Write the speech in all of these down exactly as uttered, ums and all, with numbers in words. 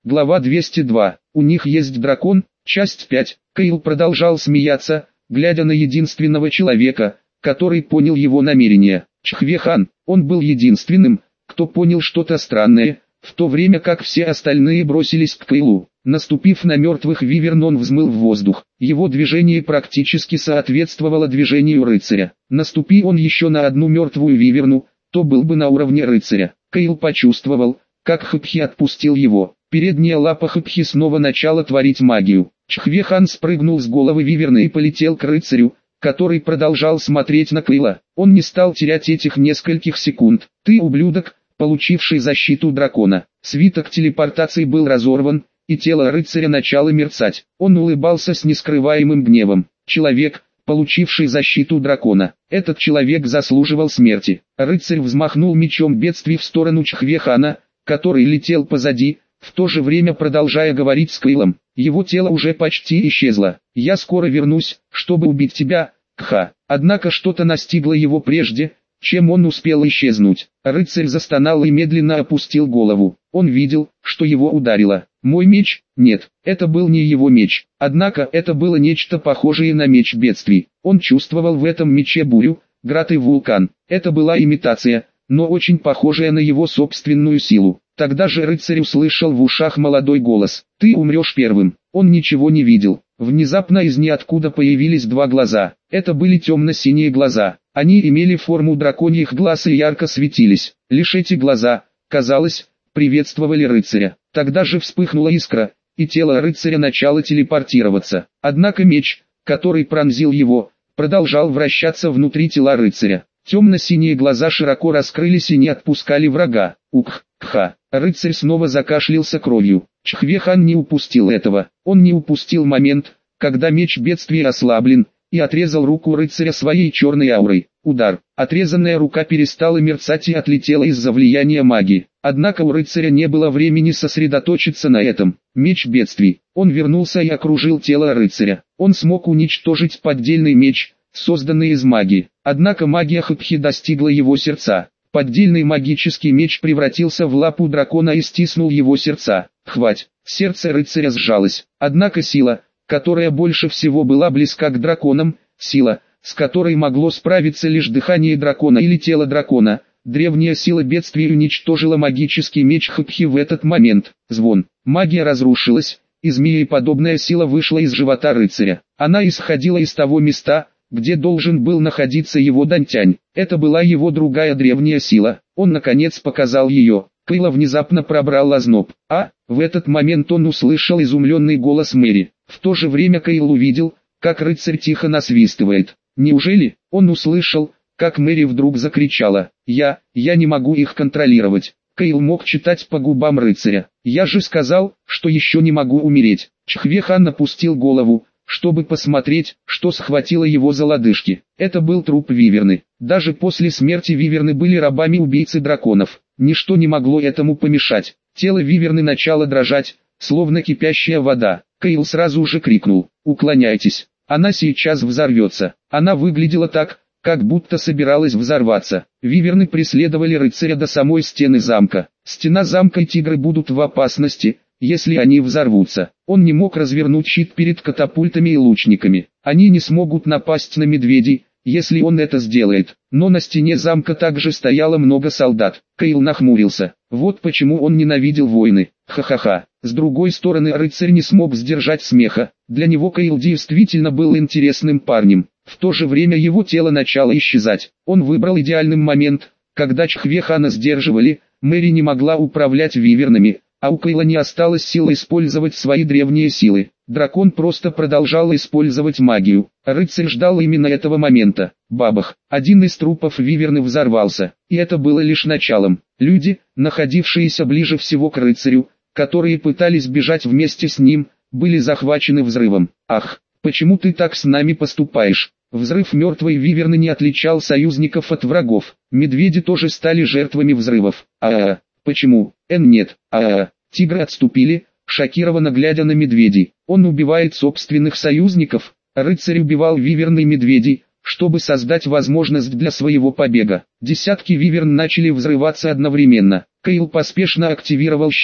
Глава двести два. У них есть дракон. Часть пять. Кейл продолжал смеяться, глядя на единственного человека, который понял его намерения. Чхве-хан. Он был единственным, кто понял что-то странное, в то время как все остальные бросились к Кейлу. Наступив на мертвых виверн, он взмыл в воздух. Его движение практически соответствовало движению рыцаря. Наступи он еще на одну мертвую виверну, то был бы на уровне рыцаря. Кейл почувствовал, как Хэпхи отпустил его. Передняя лапа Хэпхи снова начала творить магию. Чхве-хан спрыгнул с головы виверны и полетел к рыцарю, который продолжал смотреть на Кейла. Он не стал терять этих нескольких секунд. «Ты ублюдок, получивший защиту дракона». Свиток телепортации был разорван, и тело рыцаря начало мерцать. Он улыбался с нескрываемым гневом. «Человек, получивший защиту дракона. Этот человек заслуживал смерти». Рыцарь взмахнул мечом бедствий в сторону Чхве-хана, который летел позади, в то же время продолжая говорить с Кейлом. Его тело уже почти исчезло. «Я скоро вернусь, чтобы убить тебя, Кха». Однако что-то настигло его прежде, чем он успел исчезнуть. Рыцарь застонал и медленно опустил голову. Он видел, что его ударило. «Мой меч?» Нет, это был не его меч. Однако это было нечто похожее на меч бедствий. Он чувствовал в этом мече бурю, град и вулкан. Это была имитация, но очень похожая на его собственную силу. Тогда же рыцарь услышал в ушах молодой голос. «Ты умрешь первым». Он ничего не видел. Внезапно из ниоткуда появились два глаза. Это были темно-синие глаза. Они имели форму драконьих глаз и ярко светились. Лишь эти глаза, казалось, приветствовали рыцаря. Тогда же вспыхнула искра, и тело рыцаря начало телепортироваться. Однако меч, который пронзил его, продолжал вращаться внутри тела рыцаря. Темно-синие глаза широко раскрылись и не отпускали врага. Ух, кха. Рыцарь снова закашлялся кровью. Чхве-хан не упустил этого. Он не упустил момент, когда меч бедствия ослаблен, и отрезал руку рыцаря своей черной аурой. Удар. Отрезанная рука перестала мерцать и отлетела из-за влияния магии. Однако у рыцаря не было времени сосредоточиться на этом. Меч бедствий. Он вернулся и окружил тело рыцаря. Он смог уничтожить поддельный меч, созданный из магии. Однако магия Хэпхи достигла его сердца. Поддельный магический меч превратился в лапу дракона и стиснул его сердца. Хвать. Сердце рыцаря сжалось. Однако сила, которая больше всего была близка к драконам, сила, с которой могло справиться лишь дыхание дракона или тело дракона, древняя сила бедствия уничтожила магический меч Хэпхи в этот момент. Звон. Магия разрушилась, и змееподобная сила вышла из живота рыцаря. Она исходила из того места, где должен был находиться его Дантянь. Это была его другая древняя сила. Он наконец показал ее. Кейла внезапно пробрал озноб. А, в этот момент он услышал изумленный голос Мэри. В то же время Кейл увидел, как рыцарь тихо насвистывает. Неужели? Он услышал, как Мэри вдруг закричала. «Я, я не могу их контролировать». Кейл мог читать по губам рыцаря. «Я же сказал, что еще не могу умереть». Чхве-хан опустил голову, чтобы посмотреть, что схватило его за лодыжки. Это был труп виверны. Даже после смерти виверны были рабами убийцы драконов. Ничто не могло этому помешать. Тело виверны начало дрожать, словно кипящая вода. Кейл сразу же крикнул: «Уклоняйтесь! Она сейчас взорвется!» Она выглядела так, как будто собиралась взорваться. Виверны преследовали рыцаря до самой стены замка. Стена замка и тигры будут в опасности, если они взорвутся. Он не мог развернуть щит перед катапультами и лучниками. Они не смогут напасть на медведей, если он это сделает. Но на стене замка также стояло много солдат. Кейл нахмурился. Вот почему он ненавидел войны. Ха-ха-ха. С другой стороны, рыцарь не смог сдержать смеха. Для него Кейл действительно был интересным парнем. В то же время его тело начало исчезать. Он выбрал идеальный момент, когда Чхве-хана сдерживали. Мэри не могла управлять вивернами, а у Кейла не осталось сил использовать свои древние силы. Дракон просто продолжал использовать магию. Рыцарь ждал именно этого момента. Бабах. Один из трупов виверны взорвался. И это было лишь началом. Люди, находившиеся ближе всего к рыцарю, которые пытались бежать вместе с ним, были захвачены взрывом. «Ах, почему ты так с нами поступаешь?» Взрыв мертвой виверны не отличал союзников от врагов. Медведи тоже стали жертвами взрывов. А-а-а. Почему? Эн нет. А-а-а. Тигры отступили, шокированно глядя на медведей. Он убивает собственных союзников. Рыцарь убивал виверн и медведей, чтобы создать возможность для своего побега. Десятки виверн начали взрываться одновременно. Кейл поспешно активировал щит,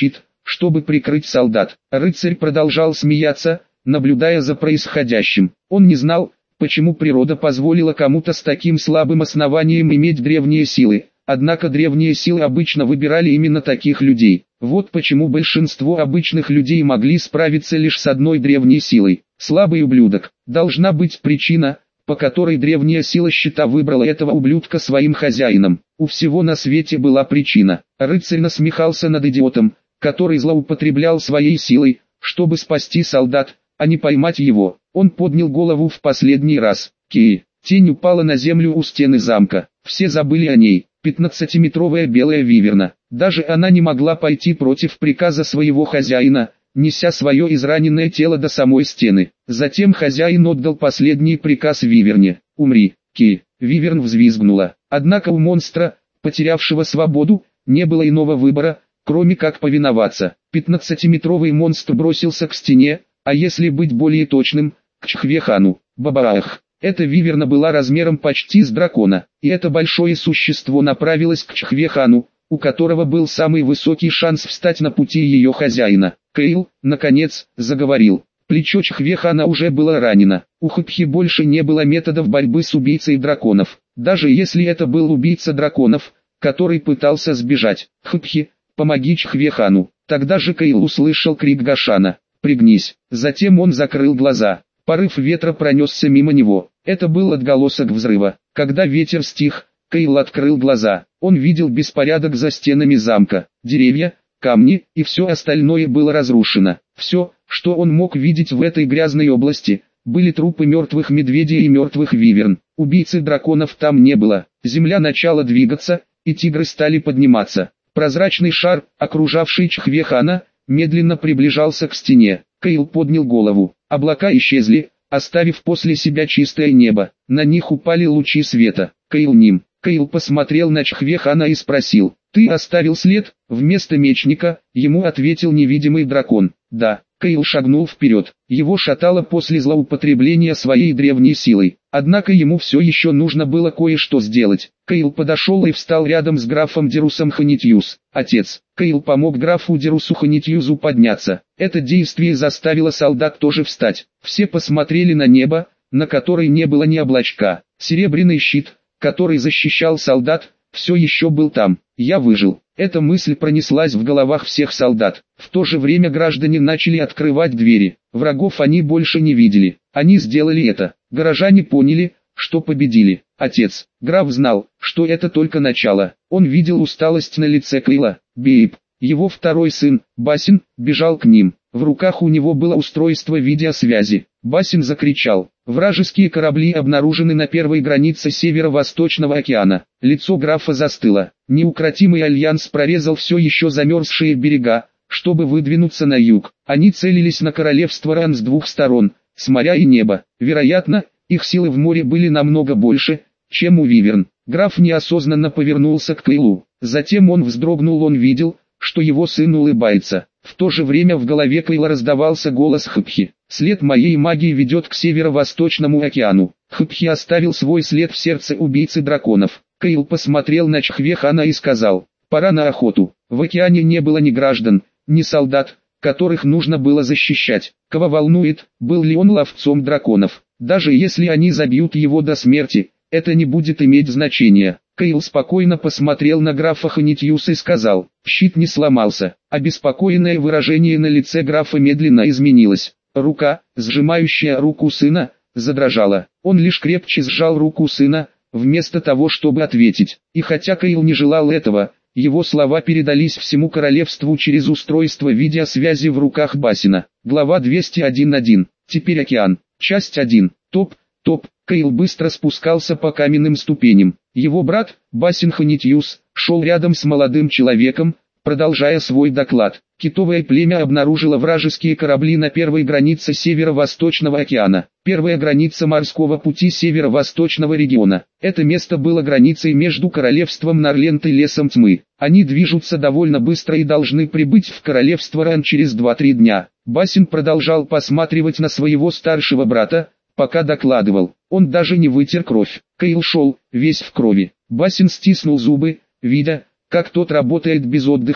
чтобы прикрыть солдат. Рыцарь продолжал смеяться, наблюдая за происходящим. Он не знал, почему природа позволила кому-то с таким слабым основанием иметь древние силы, однако древние силы обычно выбирали именно таких людей. Вот почему большинство обычных людей могли справиться лишь с одной древней силой. Слабый ублюдок. Должна быть причина, по которой древняя сила щита выбрала этого ублюдка своим хозяином. У всего на свете была причина. Рыцарь насмехался над идиотом, который злоупотреблял своей силой, чтобы спасти солдат, а не поймать его. Он поднял голову в последний раз. Ки. Тень упала на землю у стены замка. Все забыли о ней. Пятнадцатиметровая белая виверна. Даже она не могла пойти против приказа своего хозяина, неся свое израненное тело до самой стены. Затем хозяин отдал последний приказ виверне. «Умри, Ки». Виверн взвизгнула. Однако у монстра, потерявшего свободу, не было иного выбора, кроме как повиноваться. Пятнадцатиметровый монстр бросился к стене, а если быть более точным, к Чхвехану. Бабаах. Эта виверна была размером почти с дракона, и это большое существо направилось к Чхвехану, у которого был самый высокий шанс встать на пути ее хозяина. Кейл, наконец, заговорил. Плечо Чхвехана уже было ранено. У Хыпхи больше не было методов борьбы с убийцей драконов. Даже если это был убийца драконов, который пытался сбежать. Хыпхи, помоги Чхвехану. Тогда же Кейл услышал крик Гашана. Пригнись. Затем он закрыл глаза. Порыв ветра пронесся мимо него. Это был отголосок взрыва. Когда ветер стих, Кейл открыл глаза. Он видел беспорядок за стенами замка. Деревья, камни и все остальное было разрушено. Все, что он мог видеть в этой грязной области, были трупы мертвых медведей и мертвых виверн. Убийцы драконов там не было. Земля начала двигаться, и тигры стали подниматься. Прозрачный шар, окружавший Чхвехана, медленно приближался к стене. Кейл поднял голову. Облака исчезли, оставив после себя чистое небо. На них упали лучи света. Кейл ним. Кейл посмотрел на Чхвехана и спросил: «Ты оставил след?» Вместо мечника, ему ответил невидимый дракон. «Да». Кейл шагнул вперед. Его шатало после злоупотребления своей древней силой. Однако ему все еще нужно было кое-что сделать. Кейл подошел и встал рядом с графом Дерусом Ханитьюз. «Отец». Кейл помог графу Дерусу Ханитьюзу подняться. Это действие заставило солдат тоже встать. Все посмотрели на небо, на которой не было ни облачка. Серебряный щит, который защищал солдат, все еще был там. «Я выжил». Эта мысль пронеслась в головах всех солдат. В то же время граждане начали открывать двери. Врагов они больше не видели. Они сделали это. Горожане поняли, что победили. Отец. Граф знал, что это только начало. Он видел усталость на лице Кейла. Бейб, его второй сын, Басин, бежал к ним. В руках у него было устройство видеосвязи. Басин закричал: «Вражеские корабли обнаружены на первой границе Северо-Восточного океана». Лицо графа застыло. Неукротимый альянс прорезал все еще замерзшие берега, чтобы выдвинуться на юг. Они целились на королевство Ран с двух сторон, с моря и неба. Вероятно, их силы в море были намного больше, чем у виверн. Граф неосознанно повернулся к Кейлу. Затем он вздрогнул, он видел, что его сын улыбается. В то же время в голове Кейла раздавался голос Хыпхи. «След моей магии ведет к Северо-Восточному океану». Хыпхи оставил свой след в сердце убийцы драконов. Кейл посмотрел на Чхвехана и сказал: «Пора на охоту». В океане не было ни граждан, ни солдат, которых нужно было защищать. Кого волнует, был ли он ловцом драконов. Даже если они забьют его до смерти, это не будет иметь значения. Кейл спокойно посмотрел на графа Ханитьюса и сказал: «Щит не сломался». Обеспокоенное выражение на лице графа медленно изменилось. Рука, сжимающая руку сына, задрожала. Он лишь крепче сжал руку сына, вместо того чтобы ответить. И хотя Кейл не желал этого, его слова передались всему королевству через устройство видеосвязи в руках Басина. Глава двести один. Теперь океан. Часть один. Топ, топ. Кейл быстро спускался по каменным ступеням. Его брат, Басин Ханитьюз, шел рядом с молодым человеком, продолжая свой доклад. Китовое племя обнаружило вражеские корабли на первой границе Северо-Восточного океана. Первая граница морского пути Северо-Восточного региона. Это место было границей между королевством Нарлент и лесом тьмы. Они движутся довольно быстро и должны прибыть в королевство Ран через два-три дня. Басин продолжал посматривать на своего старшего брата, пока докладывал. Он даже не вытер кровь. Кейл шел, весь в крови. Басин стиснул зубы, видя, как тот работает без отдыха,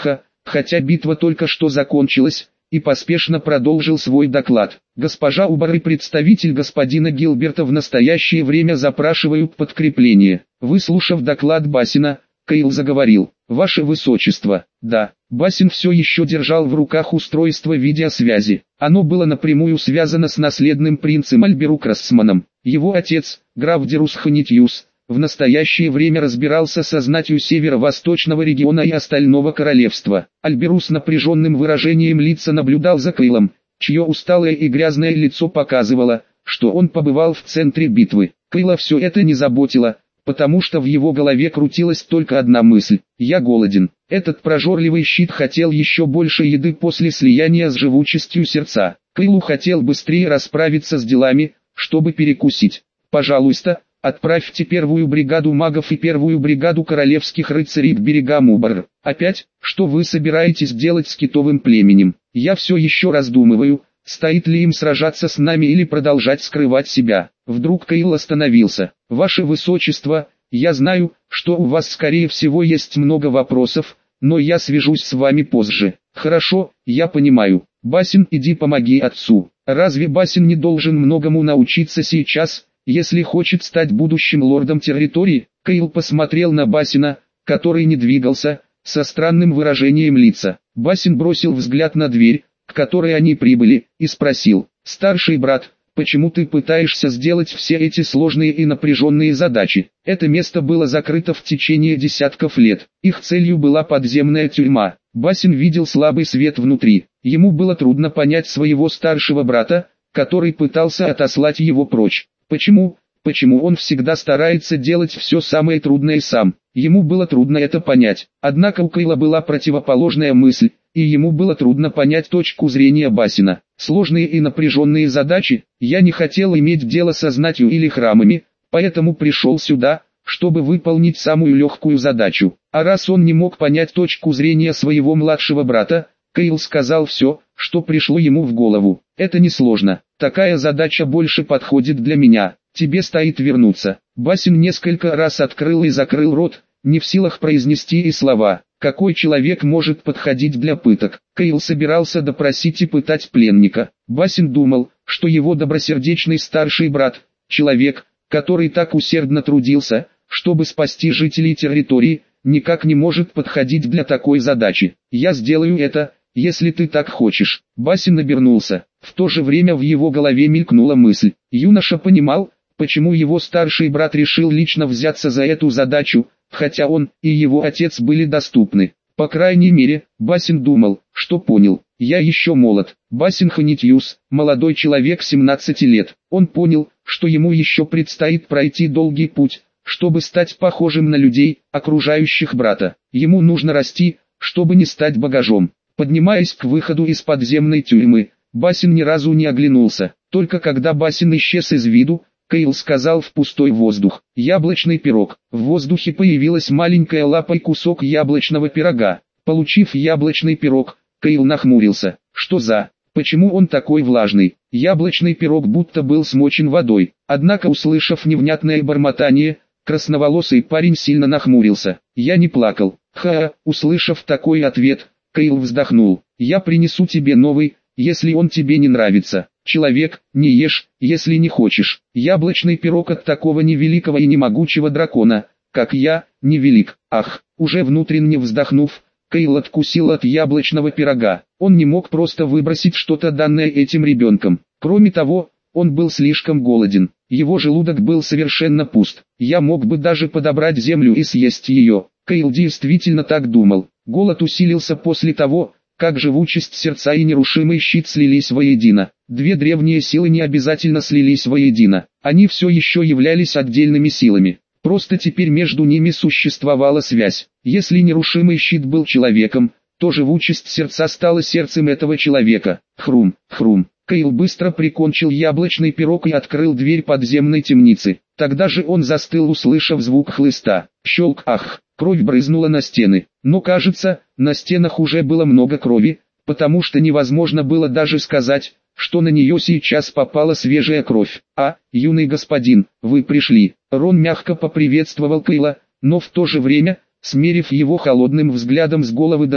хотя битва только что закончилась, и поспешно продолжил свой доклад. Госпожа Убар и представитель господина Гилберта в настоящее время запрашивают подкрепление. Выслушав доклад Бассина, Кейл заговорил. «Ваше Высочество». Да, Бассин все еще держал в руках устройство видеосвязи. Оно было напрямую связано с наследным принцем Альберу Крассманом. Его отец, граф Дерус Ханитьюс, в настоящее время разбирался со знатью северо-восточного региона и остального королевства. Альберу с напряженным выражением лица наблюдал за Кейлом, чье усталое и грязное лицо показывало, что он побывал в центре битвы. Кейла все это не заботило, потому что в его голове крутилась только одна мысль: «Я голоден». Этот прожорливый щит хотел еще больше еды после слияния с живучестью сердца. Кейлу хотел быстрее расправиться с делами, чтобы перекусить. «Пожалуйста, отправьте первую бригаду магов и первую бригаду королевских рыцарей к берегам Убар». «Опять? Что вы собираетесь делать с китовым племенем? Я все еще раздумываю, стоит ли им сражаться с нами или продолжать скрывать себя». Вдруг Кейл остановился. «Ваше Высочество, я знаю, что у вас скорее всего есть много вопросов, но я свяжусь с вами позже». «Хорошо, я понимаю. Бассин, иди помоги отцу». Разве Бассин не должен многому научиться сейчас, если хочет стать будущим лордом территории? Кейл посмотрел на Бассина, который не двигался, со странным выражением лица. Бассин бросил взгляд на дверь, к которой они прибыли, и спросил: «Старший брат, почему ты пытаешься сделать все эти сложные и напряженные задачи?» Это место было закрыто в течение десятков лет. Их целью была подземная тюрьма. Бассин видел слабый свет внутри. Ему было трудно понять своего старшего брата, который пытался отослать его прочь. Почему? Почему он всегда старается делать все самое трудное сам? Ему было трудно это понять. Однако у Кейла была противоположная мысль, и ему было трудно понять точку зрения Бассина. Сложные и напряженные задачи. Я не хотел иметь дело со знатью или храмами, поэтому пришел сюда, чтобы выполнить самую легкую задачу. А раз он не мог понять точку зрения своего младшего брата, Кейл сказал все, что пришло ему в голову. «Это несложно. Такая задача больше подходит для меня. Тебе стоит вернуться». Бассин несколько раз открыл и закрыл рот, не в силах произнести и слова. Какой человек может подходить для пыток? Кейл собирался допросить и пытать пленника. Бассин думал, что его добросердечный старший брат, человек, который так усердно трудился, чтобы спасти жителей территории, никак не может подходить для такой задачи. «Я сделаю это, если ты так хочешь». Бассин обернулся. В то же время в его голове мелькнула мысль. Юноша понимал, почему его старший брат решил лично взяться за эту задачу, хотя он и его отец были доступны. По крайней мере, Бассин думал, что понял. «Я еще молод». Бассин Ханитьюс, молодой человек семнадцати лет. Он понял, что ему еще предстоит пройти долгий путь, чтобы стать похожим на людей, окружающих брата. Ему нужно расти, чтобы не стать багажом. Поднимаясь к выходу из подземной тюрьмы, Бассин ни разу не оглянулся. Только когда Бассин исчез из виду, Кейл сказал в пустой воздух: «Яблочный пирог». В воздухе появилась маленькая лапа и кусок яблочного пирога. Получив яблочный пирог, Кейл нахмурился. Что за... Почему он такой влажный? Яблочный пирог будто был смочен водой. Однако, услышав невнятное бормотание, красноволосый парень сильно нахмурился. «Я не плакал». Ха, услышав такой ответ, Кейл вздохнул. «Я принесу тебе новый, если он тебе не нравится. Человек, не ешь, если не хочешь». Яблочный пирог от такого невеликого и немогучего дракона, как я, невелик. Ах, уже внутренне вздохнув, Кейл откусил от яблочного пирога. Он не мог просто выбросить что-то, данное этим ребенком. Кроме того, он был слишком голоден. Его желудок был совершенно пуст. Я мог бы даже подобрать землю и съесть ее. Кейл действительно так думал. Голод усилился после того, как живучесть сердца и нерушимый щит слились воедино. Две древние силы не обязательно слились воедино. Они все еще являлись отдельными силами. Просто теперь между ними существовала связь. Если нерушимый щит был человеком, то живучесть сердца стала сердцем этого человека. Хрум, хрум. Кейл быстро прикончил яблочный пирог и открыл дверь подземной темницы. Тогда же он застыл, услышав звук хлыста. Щелк, ах, кровь брызнула на стены. Но кажется, на стенах уже было много крови, потому что невозможно было даже сказать, что на нее сейчас попала свежая кровь. «А, юный господин, вы пришли». Рон мягко поприветствовал Кейла, но в то же время, смерив его холодным взглядом с головы до ног.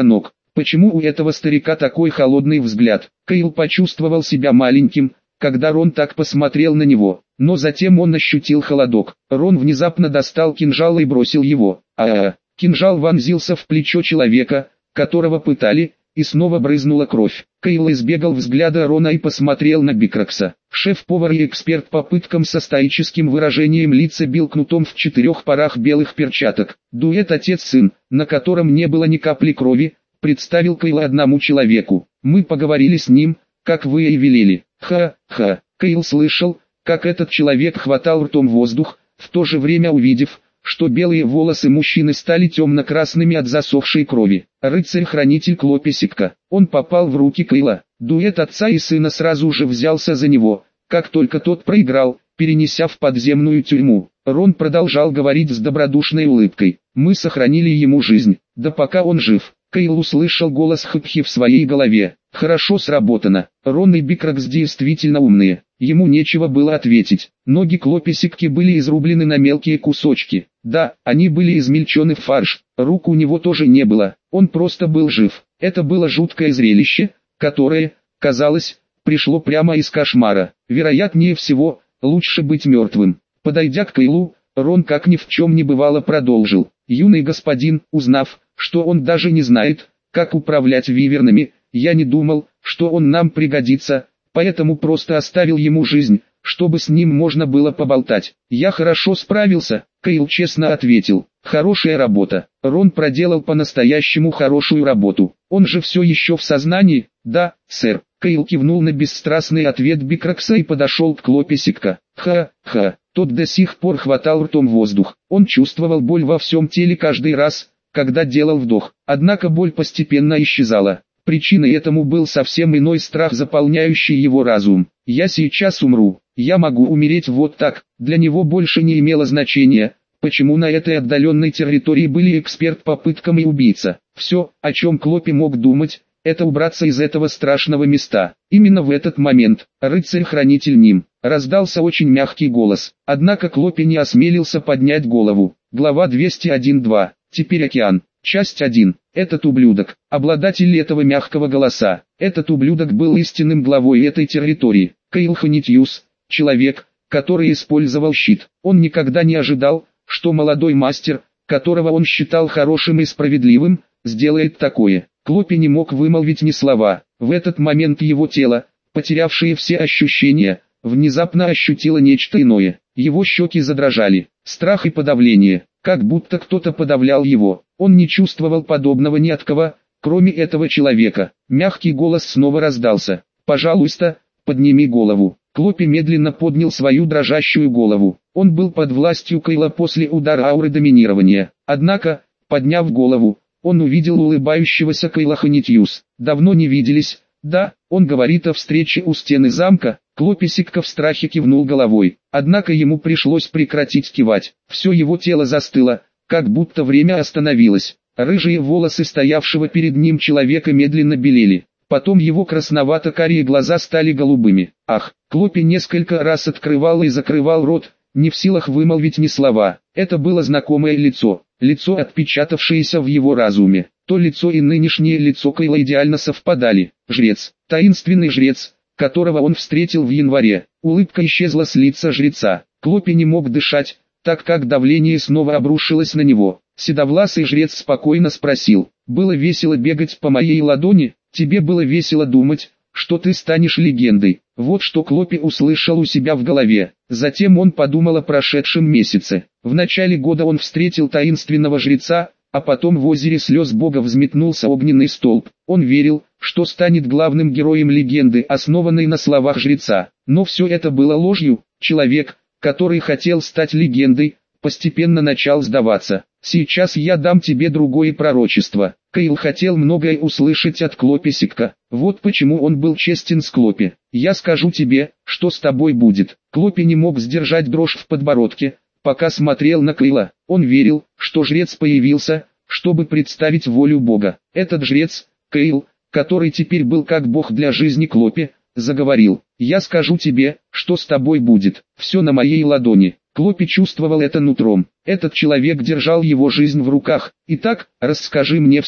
Почему у этого старика такой холодный взгляд? Кейл почувствовал себя маленьким, когда Рон так посмотрел на него, но затем он ощутил холодок. Рон внезапно достал кинжал и бросил его. А-а-а! Кинжал вонзился в плечо человека, которого пытали, и снова брызнула кровь. Кейл избегал взгляда Рона и посмотрел на Бикракса. Шеф-повар и эксперт по пыткам со стоическим выражением лица бил кнутом в четырех парах белых перчаток. Дуэт отец-сын, на котором не было ни капли крови, представил Кейла одному человеку. «Мы поговорили с ним, как вы и велели». Ха-ха. Кейл слышал, как этот человек хватал ртом воздух, в то же время увидев, что белые волосы мужчины стали темно-красными от засохшей крови. Рыцарь-хранитель Клописикка. Он попал в руки Кейла. Дуэт отца и сына сразу же взялся за него, как только тот проиграл, перенеся в подземную тюрьму. Рон продолжал говорить с добродушной улыбкой. «Мы сохранили ему жизнь, да пока он жив». Кейл услышал голос Хэпхи в своей голове. «Хорошо сработано. Рон и Бикракс действительно умные». Ему нечего было ответить. Ноги Клописикки были изрублены на мелкие кусочки. Да, они были измельчены в фарш. Рук у него тоже не было. Он просто был жив. Это было жуткое зрелище, которое, казалось, пришло прямо из кошмара. Вероятнее всего, лучше быть мертвым. Подойдя к Кейлу, Рон как ни в чем не бывало продолжил. «Юный господин, узнав, что он даже не знает, как управлять вивернами, я не думал, что он нам пригодится, поэтому просто оставил ему жизнь, чтобы с ним можно было поболтать. Я хорошо справился», Кейл честно ответил. «Хорошая работа». Рон проделал по-настоящему хорошую работу. «Он же все еще в сознании?» «Да, сэр». Кейл кивнул на бесстрастный ответ Бикракса и подошел к Клописикка. «Ха-ха». Тот до сих пор хватал ртом воздух. Он чувствовал боль во всем теле каждый раз, когда делал вдох. Однако боль постепенно исчезала. Причиной этому был совсем иной страх, заполняющий его разум. «Я сейчас умру. Я могу умереть вот так». Для него больше не имело значения, почему на этой отдаленной территории были эксперт по пыткам и убийца. Все, о чем Клопи мог думать, это убраться из этого страшного места. Именно в этот момент, рыцарь-хранитель Ним, раздался очень мягкий голос. Однако Клопи не осмелился поднять голову. Глава двести один два. Теперь океан. Часть один. Этот ублюдок, обладатель этого мягкого голоса. Этот ублюдок был истинным главой этой территории. Кейл Ханитьюс, человек, который использовал щит. Он никогда не ожидал, что молодой мастер, которого он считал хорошим и справедливым, сделает такое. Клопи не мог вымолвить ни слова. В этот момент его тело, потерявшее все ощущения, внезапно ощутило нечто иное. Его щеки задрожали. Страх и подавление, как будто кто-то подавлял его. Он не чувствовал подобного ни от кого, кроме этого человека. Мягкий голос снова раздался. «Пожалуйста, подними голову». Клопи медленно поднял свою дрожащую голову. Он был под властью Кейла после удара ауры доминирования. Однако, подняв голову, он увидел улыбающегося Кейла Ханитьюс. «Давно не виделись, да?» Он говорит о встрече у стены замка. Клописикка в страхе кивнул головой. Однако ему пришлось прекратить кивать. Все его тело застыло, как будто время остановилось. Рыжие волосы стоявшего перед ним человека медленно белели. Потом его красновато-карие глаза стали голубыми. Ах! Клопи несколько раз открывал и закрывал рот, не в силах вымолвить ни слова. Это было знакомое лицо, лицо, отпечатавшееся в его разуме. То лицо и нынешнее лицо Кейла идеально совпадали. Жрец, таинственный жрец, которого он встретил в январе. Улыбка исчезла с лица жреца. Клопи не мог дышать, так как давление снова обрушилось на него. Седовласый жрец спокойно спросил: «Было весело бегать по моей ладони? Тебе было весело думать, что ты станешь легендой?» Вот что Клопи услышал у себя в голове. Затем он подумал о прошедшем месяце. В начале года он встретил таинственного жреца, а потом в озере слез бога взметнулся огненный столб. Он верил, что станет главным героем легенды, основанной на словах жреца. Но все это было ложью. Человек, который хотел стать легендой, постепенно начал сдаваться. «Сейчас я дам тебе другое пророчество». Кейл хотел многое услышать от Клописикка. Вот почему он был честен с Клопи. «Я скажу тебе, что с тобой будет». Клопи не мог сдержать дрожь в подбородке, пока смотрел на Кейла. Он верил, что жрец появился, чтобы представить волю Бога. Этот жрец, Кейл, который теперь был как Бог для жизни Клопи, заговорил: «Я скажу тебе, что с тобой будет. Все на моей ладони». Клопи чувствовал это нутром. Этот человек держал его жизнь в руках. «Итак, расскажи мне все».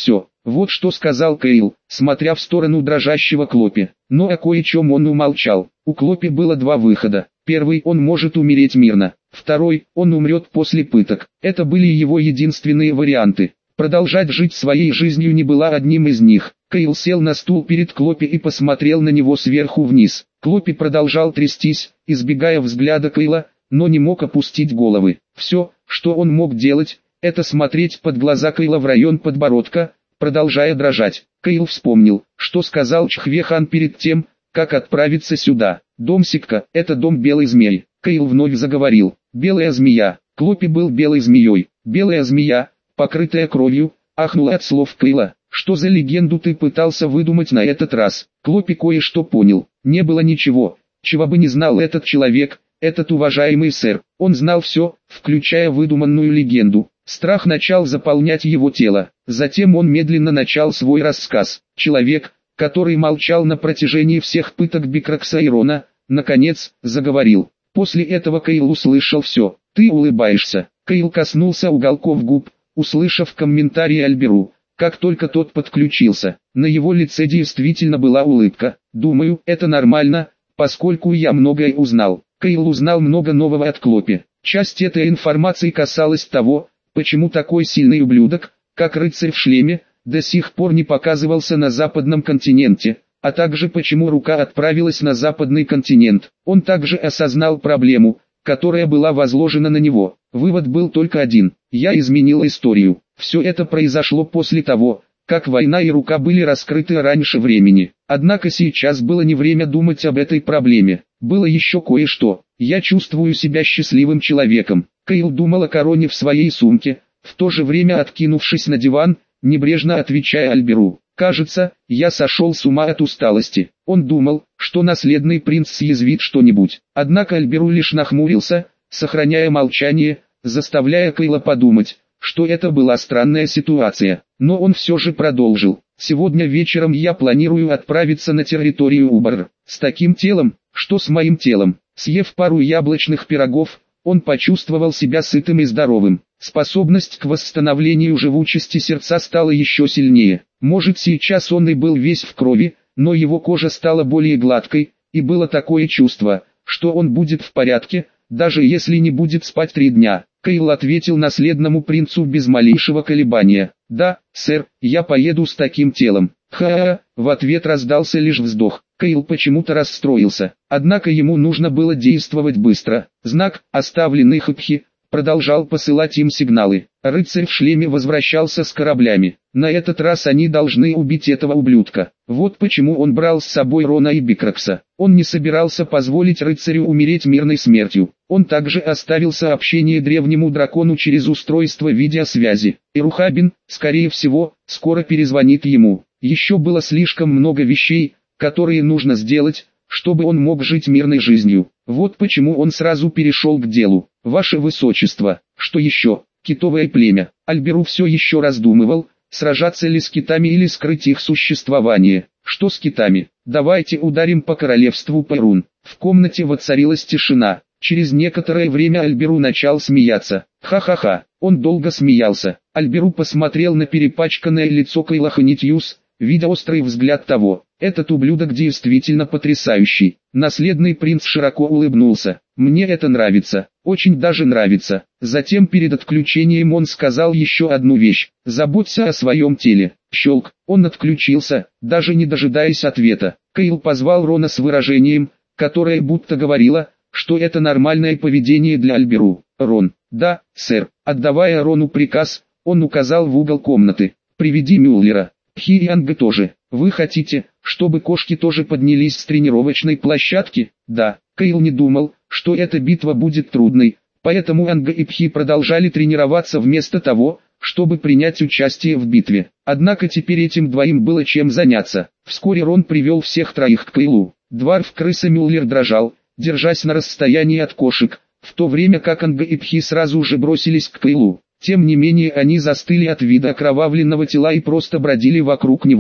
Вот что сказал Кейл, смотря в сторону дрожащего Клопи. Но о кое-чем он умолчал. У Клопи было два выхода. Первый, он может умереть мирно. Второй, он умрет после пыток. Это были его единственные варианты. Продолжать жить своей жизнью не была одним из них. Кейл сел на стул перед Клопи и посмотрел на него сверху вниз. Клопи продолжал трястись, избегая взгляда Кейла, но не мог опустить головы. Все, что он мог делать, это смотреть под глаза Кейла в район подбородка, продолжая дрожать. Кейл вспомнил, что сказал Чхве-хан перед тем, как отправиться сюда. «Дом Сикка – это дом белой змеи». Кейл вновь заговорил. «Белая змея». Клопи был белой змеей. «Белая змея, покрытая кровью», ахнула от слов Кейла. «Что за легенду ты пытался выдумать на этот раз?» Клопи кое-что понял. Не было ничего, чего бы не знал этот человек, этот уважаемый сэр. Он знал все, включая выдуманную легенду. Страх начал заполнять его тело. Затем он медленно начал свой рассказ. Человек, который молчал на протяжении всех пыток Бикракса и Рона, наконец, заговорил. После этого Кейл услышал все. «Ты улыбаешься». Кейл коснулся уголков губ, услышав комментарий Альберу. Как только тот подключился, на его лице действительно была улыбка. «Думаю, это нормально, поскольку я многое узнал». Кейл узнал много нового от Клопи. Часть этой информации касалась того, почему такой сильный ублюдок, как рыцарь в шлеме, до сих пор не показывался на западном континенте, а также почему рука отправилась на западный континент. Он также осознал проблему, которая была возложена на него. Вывод был только один: я изменил историю. Все это произошло после того, как война и рука были раскрыты раньше времени. Однако сейчас было не время думать об этой проблеме. Было еще кое-что. Я чувствую себя счастливым человеком. Кейл думал о короне в своей сумке, в то же время откинувшись на диван, небрежно отвечая Альберу. «Кажется, я сошел с ума от усталости». Он думал, что наследный принц съязвит что-нибудь. Однако Альберу лишь нахмурился, сохраняя молчание, заставляя Кейла подумать, что это была странная ситуация. Но он все же продолжил. «Сегодня вечером я планирую отправиться на территорию Убар. С таким телом, что с моим телом». Съев пару яблочных пирогов, он почувствовал себя сытым и здоровым. Способность к восстановлению живучести сердца стала еще сильнее. Может, сейчас он и был весь в крови, но его кожа стала более гладкой, и было такое чувство, что он будет в порядке, даже если не будет спать три дня. Кейл ответил наследному принцу без малейшего колебания. «Да, сэр, я поеду с таким телом». «Ха-ха-ха», в ответ раздался лишь вздох. Кейл почему-то расстроился, однако ему нужно было действовать быстро. Знак, оставленный Хапхи, продолжал посылать им сигналы. Рыцарь в шлеме возвращался с кораблями. На этот раз они должны убить этого ублюдка. Вот почему он брал с собой Рона и Бикракса. Он не собирался позволить рыцарю умереть мирной смертью. Он также оставил сообщение древнему дракону через устройство видеосвязи. Ирухабин, скорее всего, скоро перезвонит ему. Еще было слишком много вещей, которые нужно сделать, чтобы он мог жить мирной жизнью. Вот почему он сразу перешел к делу. «Ваше Высочество, что еще?» Китовое племя. Альберу все еще раздумывал, сражаться ли с китами или скрыть их существование. «Что с китами? Давайте ударим по королевству Перун». В комнате воцарилась тишина. Через некоторое время Альберу начал смеяться. Ха-ха-ха. Он долго смеялся. Альберу посмотрел на перепачканное лицо Кейла Ханитьюс, видя острый взгляд того. Этот ублюдок действительно потрясающий. Наследный принц широко улыбнулся. «Мне это нравится, очень даже нравится». Затем перед отключением он сказал еще одну вещь. «Заботься о своем теле». Щелк, он отключился, даже не дожидаясь ответа. Кейл позвал Рона с выражением, которое будто говорило, что это нормальное поведение для Альберу. «Рон». «Да, сэр». Отдавая Рону приказ, он указал в угол комнаты. «Приведи Мюллера. Пхи и Анга тоже. Вы хотите, чтобы кошки тоже поднялись с тренировочной площадки?» «Да». Кейл не думал, что эта битва будет трудной, поэтому Анга и Пхи продолжали тренироваться вместо того, чтобы принять участие в битве. Однако теперь этим двоим было чем заняться. Вскоре Рон привел всех троих к Кейлу. Дварф-крыса Мюллер дрожал, держась на расстоянии от кошек, в то время как Анга и Пхи сразу же бросились к Кейлу. Тем не менее они застыли от вида окровавленного тела и просто бродили вокруг него.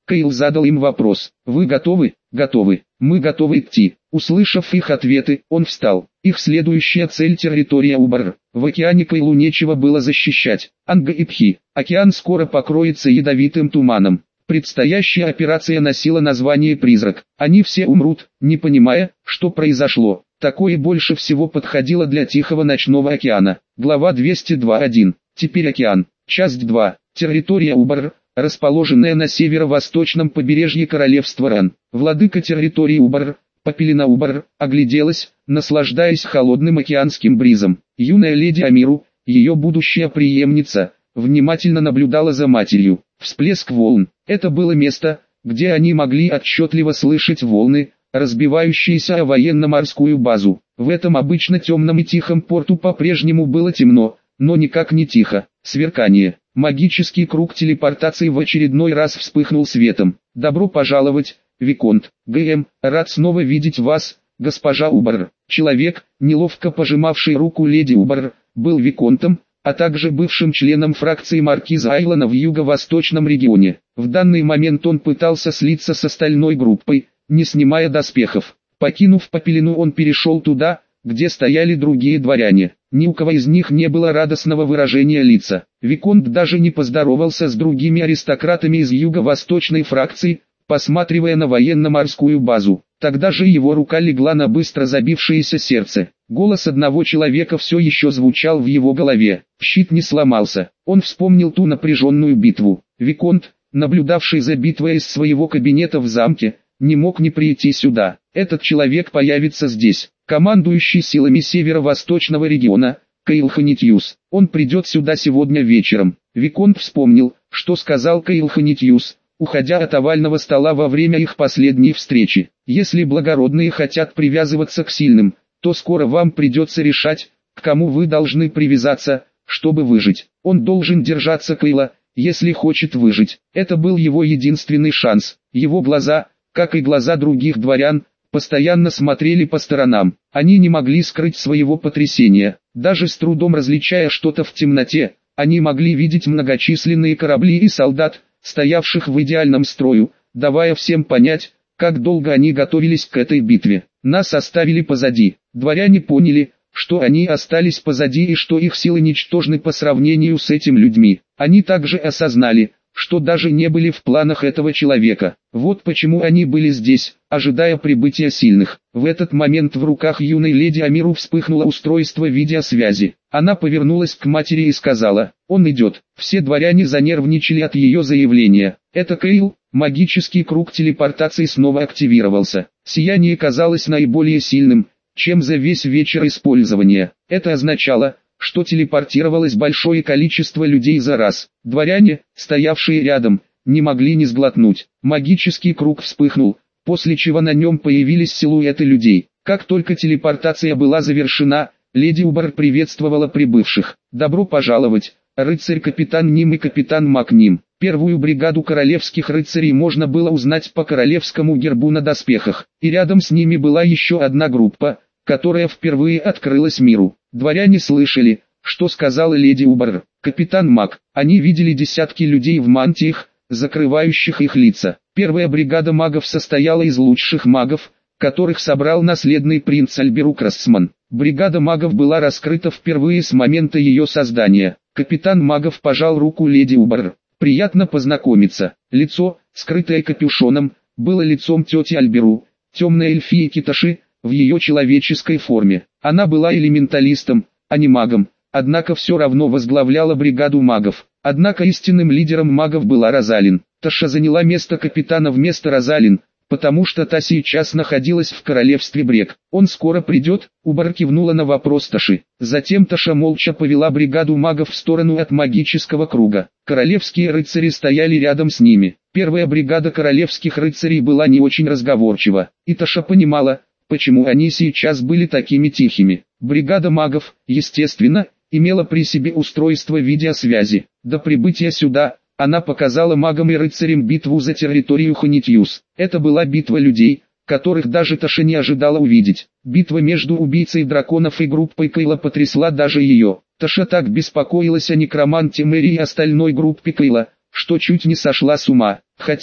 Кейл задал им вопрос. «Вы готовы?» «Готовы. Мы готовы идти». Услышав их ответы, он встал. Их следующая цель — территория Убар. В океане Кейлу нечего было защищать. Анга и Пхи. Океан скоро покроется ядовитым туманом. Предстоящая операция носила название «Призрак». Они все умрут, не понимая, что произошло. Такое больше всего подходило для Тихого ночного океана. Глава двести два точка один. Теперь океан. Часть два. Территория Убар, расположенная на северо-восточном побережье королевства Ран. Владыка территории Убар, Попелина Убар, огляделась, наслаждаясь холодным океанским бризом. Юная леди Амиру, ее будущая преемница, внимательно наблюдала за матерью. Всплеск волн. Это было место, где они могли отчетливо слышать волны, разбивающиеся о военно-морскую базу. В этом обычно темном и тихом порту по-прежнему было темно, но никак не тихо. Сверкание. Магический круг телепортации в очередной раз вспыхнул светом. «Добро пожаловать, Виконт. ГМ, рад снова видеть вас, госпожа Убар». Человек, неловко пожимавший руку леди Убар, был Виконтом, а также бывшим членом фракции маркиза Айлона в юго-восточном регионе. В данный момент он пытался слиться с остальной группой, не снимая доспехов. Покинув Попелину, он перешел туда, где стояли другие дворяне. Ни у кого из них не было радостного выражения лица. Виконт даже не поздоровался с другими аристократами из юго-восточной фракции, посматривая на военно-морскую базу. Тогда же его рука легла на быстро забившееся сердце. Голос одного человека все еще звучал в его голове. Щит не сломался. Он вспомнил ту напряженную битву. Виконт, наблюдавший за битвой из своего кабинета в замке, не мог не прийти сюда. Этот человек появится здесь. Командующий силами северо-восточного региона, Кейл Ханитьюс. Он придет сюда сегодня вечером. Виконт вспомнил, что сказал Кейл Ханитьюс, уходя от овального стола во время их последней встречи. Если благородные хотят привязываться к сильным, то скоро вам придется решать, к кому вы должны привязаться, чтобы выжить. Он должен держаться Кейла, если хочет выжить. Это был его единственный шанс. Его глаза, как и глаза других дворян, постоянно смотрели по сторонам. Они не могли скрыть своего потрясения. Даже с трудом различая что-то в темноте, они могли видеть многочисленные корабли и солдат, стоявших в идеальном строю, давая всем понять, как долго они готовились к этой битве. Нас оставили позади. Дворяне поняли, что они остались позади и что их силы ничтожны по сравнению с этими людьми. Они также осознали, что даже не были в планах этого человека. Вот почему они были здесь, ожидая прибытия сильных. В этот момент в руках юной леди Амиру вспыхнуло устройство видеосвязи. Она повернулась к матери и сказала: «Он идет». Все дворяне занервничали от ее заявления. «Это Кейл». Магический круг телепортации снова активировался. Сияние казалось наиболее сильным, чем за весь вечер использования. Это означало, что телепортировалось большое количество людей за раз. Дворяне, стоявшие рядом, не могли не сглотнуть. Магический круг вспыхнул, после чего на нем появились силуэты людей. Как только телепортация была завершена, леди Убар приветствовала прибывших. «Добро пожаловать, рыцарь-капитан Ним и капитан Мак Ним». Первую бригаду королевских рыцарей можно было узнать по королевскому гербу на доспехах, и рядом с ними была еще одна группа, которая впервые открылась миру. Дворяне слышали, что сказала леди Убар. Капитан Мак. Они видели десятки людей в мантиях, закрывающих их лица. Первая бригада магов состояла из лучших магов, которых собрал наследный принц Альберу Красман. Бригада магов была раскрыта впервые с момента ее создания. Капитан магов пожал руку леди Убар. «Приятно познакомиться». Лицо, скрытое капюшоном, было лицом тети Альберу, темной эльфии Киташи, в ее человеческой форме. Она была элементалистом, а не магом, однако все равно возглавляла бригаду магов. Однако истинным лидером магов была Розалин. Таша заняла место капитана вместо Розалин, потому что та сейчас находилась в королевстве Брек. «Он скоро придет», — Убар кивнула на вопрос Таши. Затем Таша молча повела бригаду магов в сторону от магического круга. Королевские рыцари стояли рядом с ними. Первая бригада королевских рыцарей была не очень разговорчива, и Таша понимала, почему они сейчас были такими тихими. Бригада магов, естественно, имела при себе устройство видеосвязи. До прибытия сюда, она показала магам и рыцарям битву за территорию Ханитьюс. Это была битва людей, которых даже Таша не ожидала увидеть. Битва между убийцей драконов и группой Кейла потрясла даже ее. Таша так беспокоилась о некроманте Мэри и остальной группе Кейла, что чуть не сошла с ума. Хотя,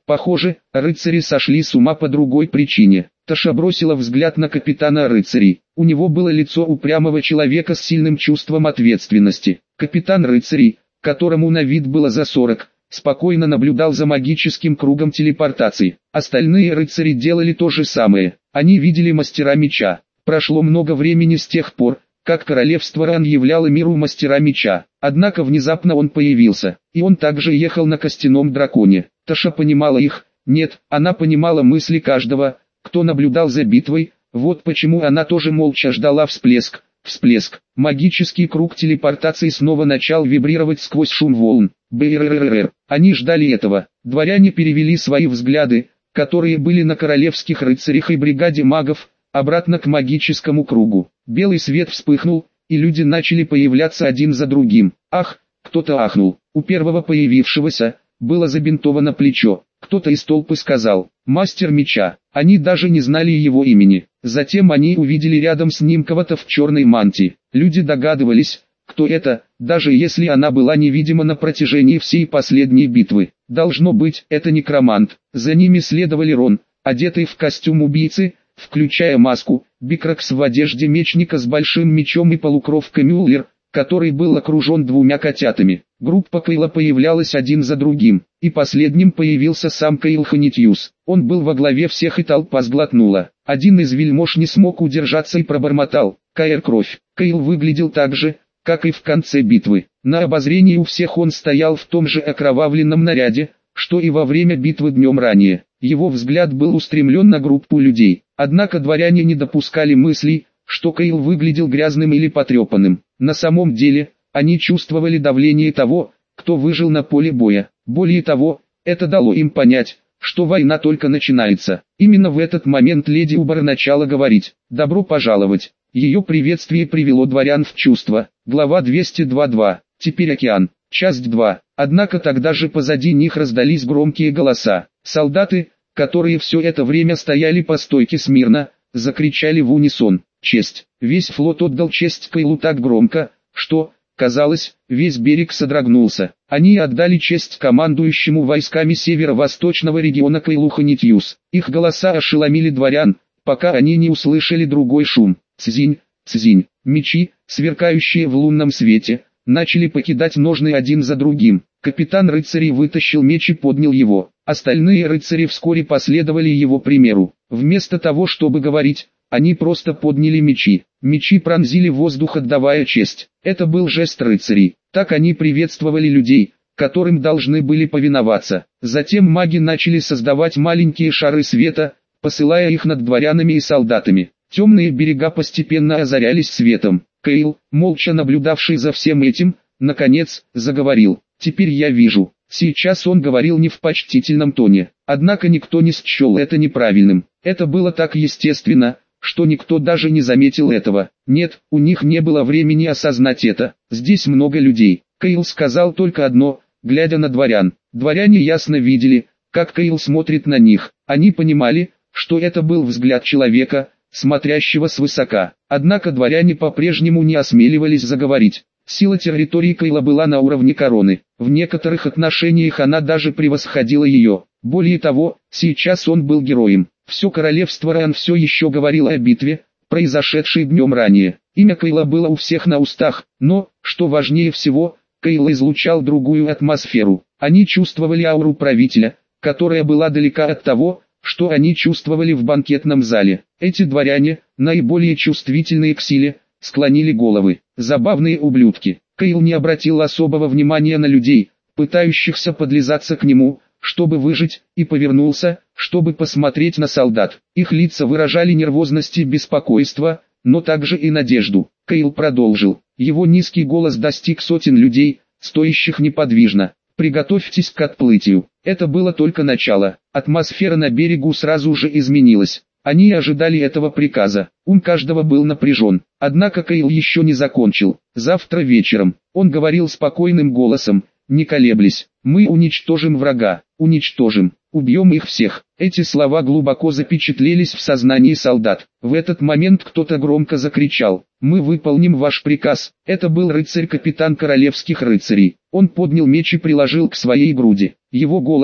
Похоже, рыцари сошли с ума по другой причине. Таша бросила взгляд на капитана рыцарей. У него было лицо упрямого человека с сильным чувством ответственности. Капитан рыцарей, которому на вид было за сорок, спокойно наблюдал за магическим кругом телепортации. Остальные рыцари делали то же самое. Они видели мастера меча. Прошло много времени с тех пор, как королевство Ран являло миру мастера меча. Однако внезапно он появился, и он также ехал на костяном драконе. Таша понимала их, нет, она понимала мысли каждого, кто наблюдал за битвой, вот почему она тоже молча ждала всплеск. Всплеск. Магический круг телепортации снова начал вибрировать сквозь шум волн. Брррррр. Они ждали этого. Дворяне перевели свои взгляды, которые были на королевских рыцарях и бригаде магов, обратно к магическому кругу. Белый свет вспыхнул, и люди начали появляться один за другим. Ах, кто-то ахнул. У первого появившегося было забинтовано плечо. Кто-то из толпы сказал: «Мастер меча». Они даже не знали его имени. Затем они увидели рядом с ним кого-то в черной мантии. Люди догадывались, кто это, даже если она была невидима на протяжении всей последней битвы. Должно быть, это некромант. За ними следовали Рон, одетый в костюм убийцы, включая маску, Бикракс в одежде мечника с большим мечом и полукровка Мюллер, который был окружен двумя котятами. Группа Кейла появлялась один за другим, и последним появился сам Кейл Ханитьюс. Он был во главе всех, и толпа сглотнула. Один из вельмож не смог удержаться и пробормотал: «Каэр кровь». Кейл выглядел так же, как и в конце битвы. На обозрении у всех он стоял в том же окровавленном наряде, что и во время битвы днем ранее. Его взгляд был устремлен на группу людей. Однако дворяне не допускали мыслей, что Кейл выглядел грязным или потрепанным. На самом деле, они чувствовали давление того, кто выжил на поле боя. Более того, это дало им понять, что война только начинается. Именно в этот момент леди Убар начала говорить: «Добро пожаловать». Ее приветствие привело дворян в чувство. Глава двести двадцать два. Теперь океан. Часть два. Однако тогда же позади них раздались громкие голоса. Солдаты, которые все это время стояли по стойке смирно, закричали в унисон: «Честь!». Весь флот отдал честь Кейлу так громко, что, казалось, весь берег содрогнулся. Они отдали честь командующему войсками северо-восточного региона Кейлу Ханитьюс. Их голоса ошеломили дворян, пока они не услышали другой шум. Цзинь, цзинь. Мечи, сверкающие в лунном свете, начали покидать ножны один за другим. Капитан рыцарей вытащил меч и поднял его. Остальные рыцари вскоре последовали его примеру. Вместо того, чтобы говорить, они просто подняли мечи. Мечи пронзили воздух, отдавая честь. Это был жест рыцарей. Так они приветствовали людей, которым должны были повиноваться. Затем маги начали создавать маленькие шары света, посылая их над дворянами и солдатами. Темные берега постепенно озарялись светом. Кейл, молча наблюдавший за всем этим, наконец, заговорил: «Теперь я вижу». Сейчас он говорил не в почтительном тоне. Однако никто не счел это неправильным. Это было так естественно, что никто даже не заметил этого. Нет, у них не было времени осознать это. Здесь много людей. Кейл сказал только одно, глядя на дворян. Дворяне ясно видели, как Кейл смотрит на них. Они понимали, что это был взгляд человека, смотрящего свысока. Однако дворяне по-прежнему не осмеливались заговорить. Сила территории Кейла была на уровне короны. В некоторых отношениях она даже превосходила ее. Более того, сейчас он был героем. Все королевство Ран все еще говорило о битве, произошедшей днем ранее. Имя Кейла было у всех на устах, но, что важнее всего, Кейл излучал другую атмосферу. Они чувствовали ауру правителя, которая была далека от того, что они чувствовали в банкетном зале. Эти дворяне, наиболее чувствительные к силе, склонили головы. Забавные ублюдки. Кейл не обратил особого внимания на людей, пытающихся подлизаться к нему, чтобы выжить, и повернулся, чтобы посмотреть на солдат. Их лица выражали нервозность и беспокойство, но также и надежду. Кейл продолжил. Его низкий голос достиг сотен людей, стоящих неподвижно. «Приготовьтесь к отплытию». Это было только начало. Атмосфера на берегу сразу же изменилась. Они ожидали этого приказа. Ум каждого был напряжен. Однако Кейл еще не закончил. «Завтра вечером», он говорил спокойным голосом, не колеблясь, «мы уничтожим врага, уничтожим, убьем их всех». Эти слова глубоко запечатлелись в сознании солдат. В этот момент кто-то громко закричал: «Мы выполним ваш приказ». Это был рыцарь-капитан королевских рыцарей. Он поднял меч и приложил к своей груди. Его голос,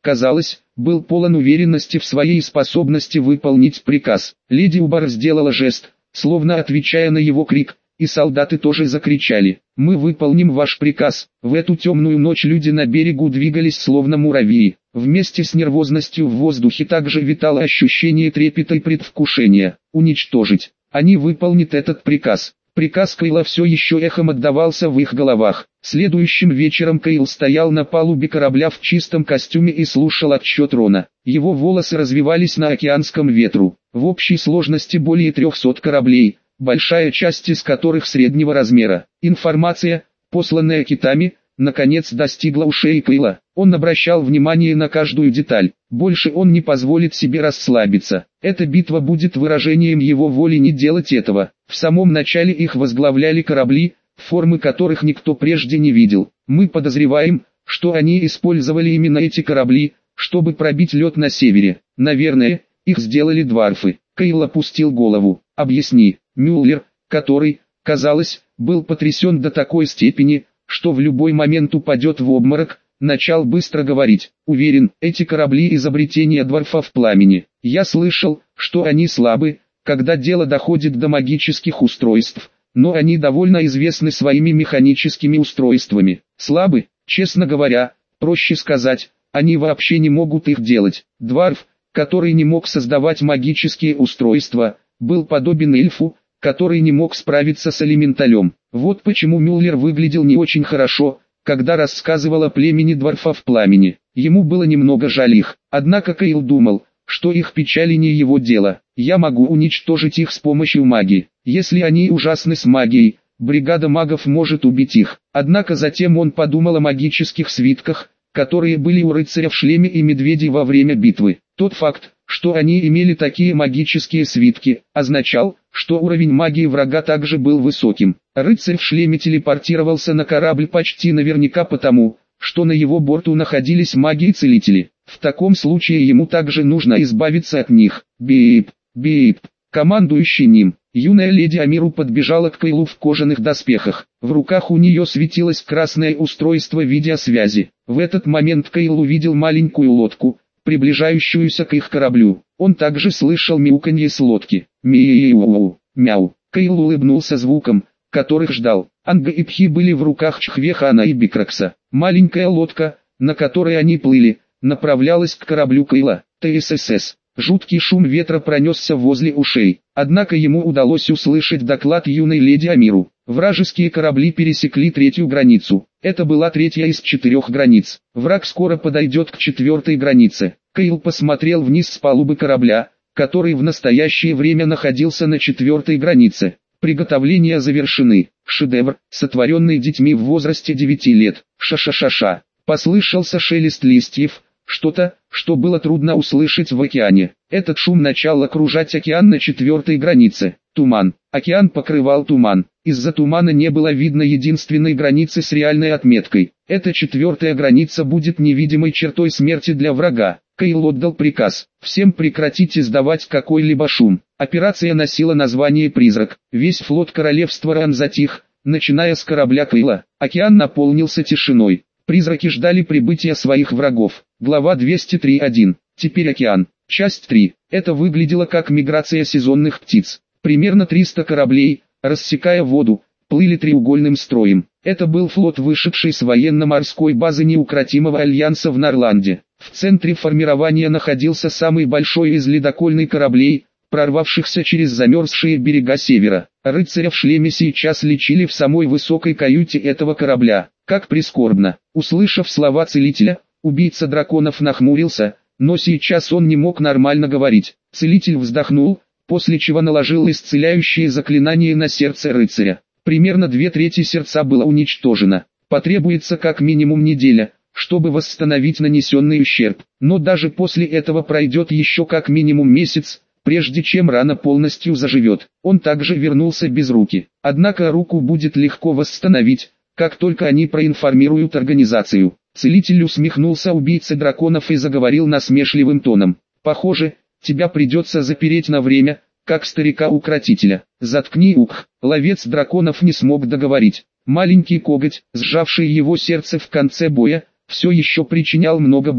казалось, был полон уверенности в своей способности выполнить приказ. Леди Убар сделала жест, словно отвечая на его крик, и солдаты тоже закричали: «Мы выполним ваш приказ». В эту темную ночь люди на берегу двигались словно муравьи. Вместе с нервозностью в воздухе также витало ощущение трепета и предвкушения. Уничтожить. Они выполнят этот приказ. Приказ Кейла все еще эхом отдавался в их головах. Следующим вечером Кейл стоял на палубе корабля в чистом костюме и слушал отчет Рона. Его волосы развивались на океанском ветру. В общей сложности более трехсот кораблей, большая часть из которых среднего размера. Информация, посланная китами, наконец достигла ушей Кейла. Он обращал внимание на каждую деталь. Больше он не позволит себе расслабиться. Эта битва будет выражением его воли не делать этого. В самом начале их возглавляли корабли, формы которых никто прежде не видел. Мы подозреваем, что они использовали именно эти корабли, чтобы пробить лед на севере. Наверное, их сделали дварфы. Кейл опустил голову. «Объясни». Мюллер, который, казалось, был потрясен до такой степени, что в любой момент упадет в обморок, начал быстро говорить: «Уверен, эти корабли изобретения дварфов пламени. Я слышал, что они слабы, когда дело доходит до магических устройств, но они довольно известны своими механическими устройствами. Слабы, честно говоря, проще сказать, они вообще не могут их делать». Дварф, который не мог создавать магические устройства, был подобен эльфу, который не мог справиться с элементалем. Вот почему Мюллер выглядел не очень хорошо, когда рассказывал о племени дварфов пламени. Ему было немного жаль их, однако Кейл думал, что их печали не его дело. «Я могу уничтожить их с помощью магии. Если они ужасны с магией, бригада магов может убить их». Однако затем он подумал о магических свитках, которые были у рыцаря в шлеме и медведей во время битвы. Тот факт, что они имели такие магические свитки, означал, что уровень магии врага также был высоким. Рыцарь в шлеме телепортировался на корабль почти наверняка потому, что на его борту находились маги и целители. В таком случае ему также нужно избавиться от них. Бип, бип, командующий ним. Юная леди Амиру подбежала к Кейлу в кожаных доспехах. В руках у нее светилось красное устройство видеосвязи. В этот момент Кейл увидел маленькую лодку, приближающуюся к их кораблю. Он также слышал мяуканье с лодки. Мяу, мяу. Кейл улыбнулся звуком, которых ждал. Анга и Пхи были в руках Чхвехана и Бикракса. Маленькая лодка, на которой они плыли, направлялась к кораблю Кейла. ТСС. Жуткий шум ветра пронесся возле ушей. Однако ему удалось услышать доклад юной леди Амиру. Вражеские корабли пересекли третью границу. Это была третья из четырех границ. Враг скоро подойдет к четвертой границе. Кейл посмотрел вниз с палубы корабля, который в настоящее время находился на четвертой границе. Приготовления завершены. Шедевр, сотворенный детьми в возрасте девяти лет. Ша-ша-ша-ша. Послышался шелест листьев. Что-то, что было трудно услышать в океане. Этот шум начал окружать океан на четвертой границе. Туман. Океан покрывал туман. Из-за тумана не было видно единственной границы с реальной отметкой. Эта четвертая граница будет невидимой чертой смерти для врага. Кейл отдал приказ: всем прекратить издавать какой-либо шум. Операция носила название «Призрак». Весь флот королевства Ран затих, начиная с корабля Кейла. Океан наполнился тишиной. Призраки ждали прибытия своих врагов. Глава двести три точка один. Теперь океан. Часть три. Это выглядело как миграция сезонных птиц. Примерно триста кораблей, рассекая воду, плыли треугольным строем. Это был флот, вышедший с военно-морской базы неукротимого альянса в Норланде. В центре формирования находился самый большой из ледокольных кораблей, прорвавшихся через замерзшие берега севера. Рыцаря в шлеме сейчас лечили в самой высокой каюте этого корабля. Как прискорбно. Услышав слова целителя, убийца драконов нахмурился, но сейчас он не мог нормально говорить. Целитель вздохнул, после чего наложил исцеляющее заклинание на сердце рыцаря. Примерно две трети сердца было уничтожено. Потребуется как минимум неделя, чтобы восстановить нанесенный ущерб. Но даже после этого пройдет еще как минимум месяц, прежде чем рана полностью заживет. Он также вернулся без руки. Однако руку будет легко восстановить, как только они проинформируют организацию. Целитель усмехнулся убийце драконов и заговорил насмешливым тоном. «Похоже, тебя придется запереть на время, как старика-укротителя. Заткни ух». Ловец драконов не смог договорить. Маленький коготь, сжавший его сердце в конце боя, все еще причинял много боли.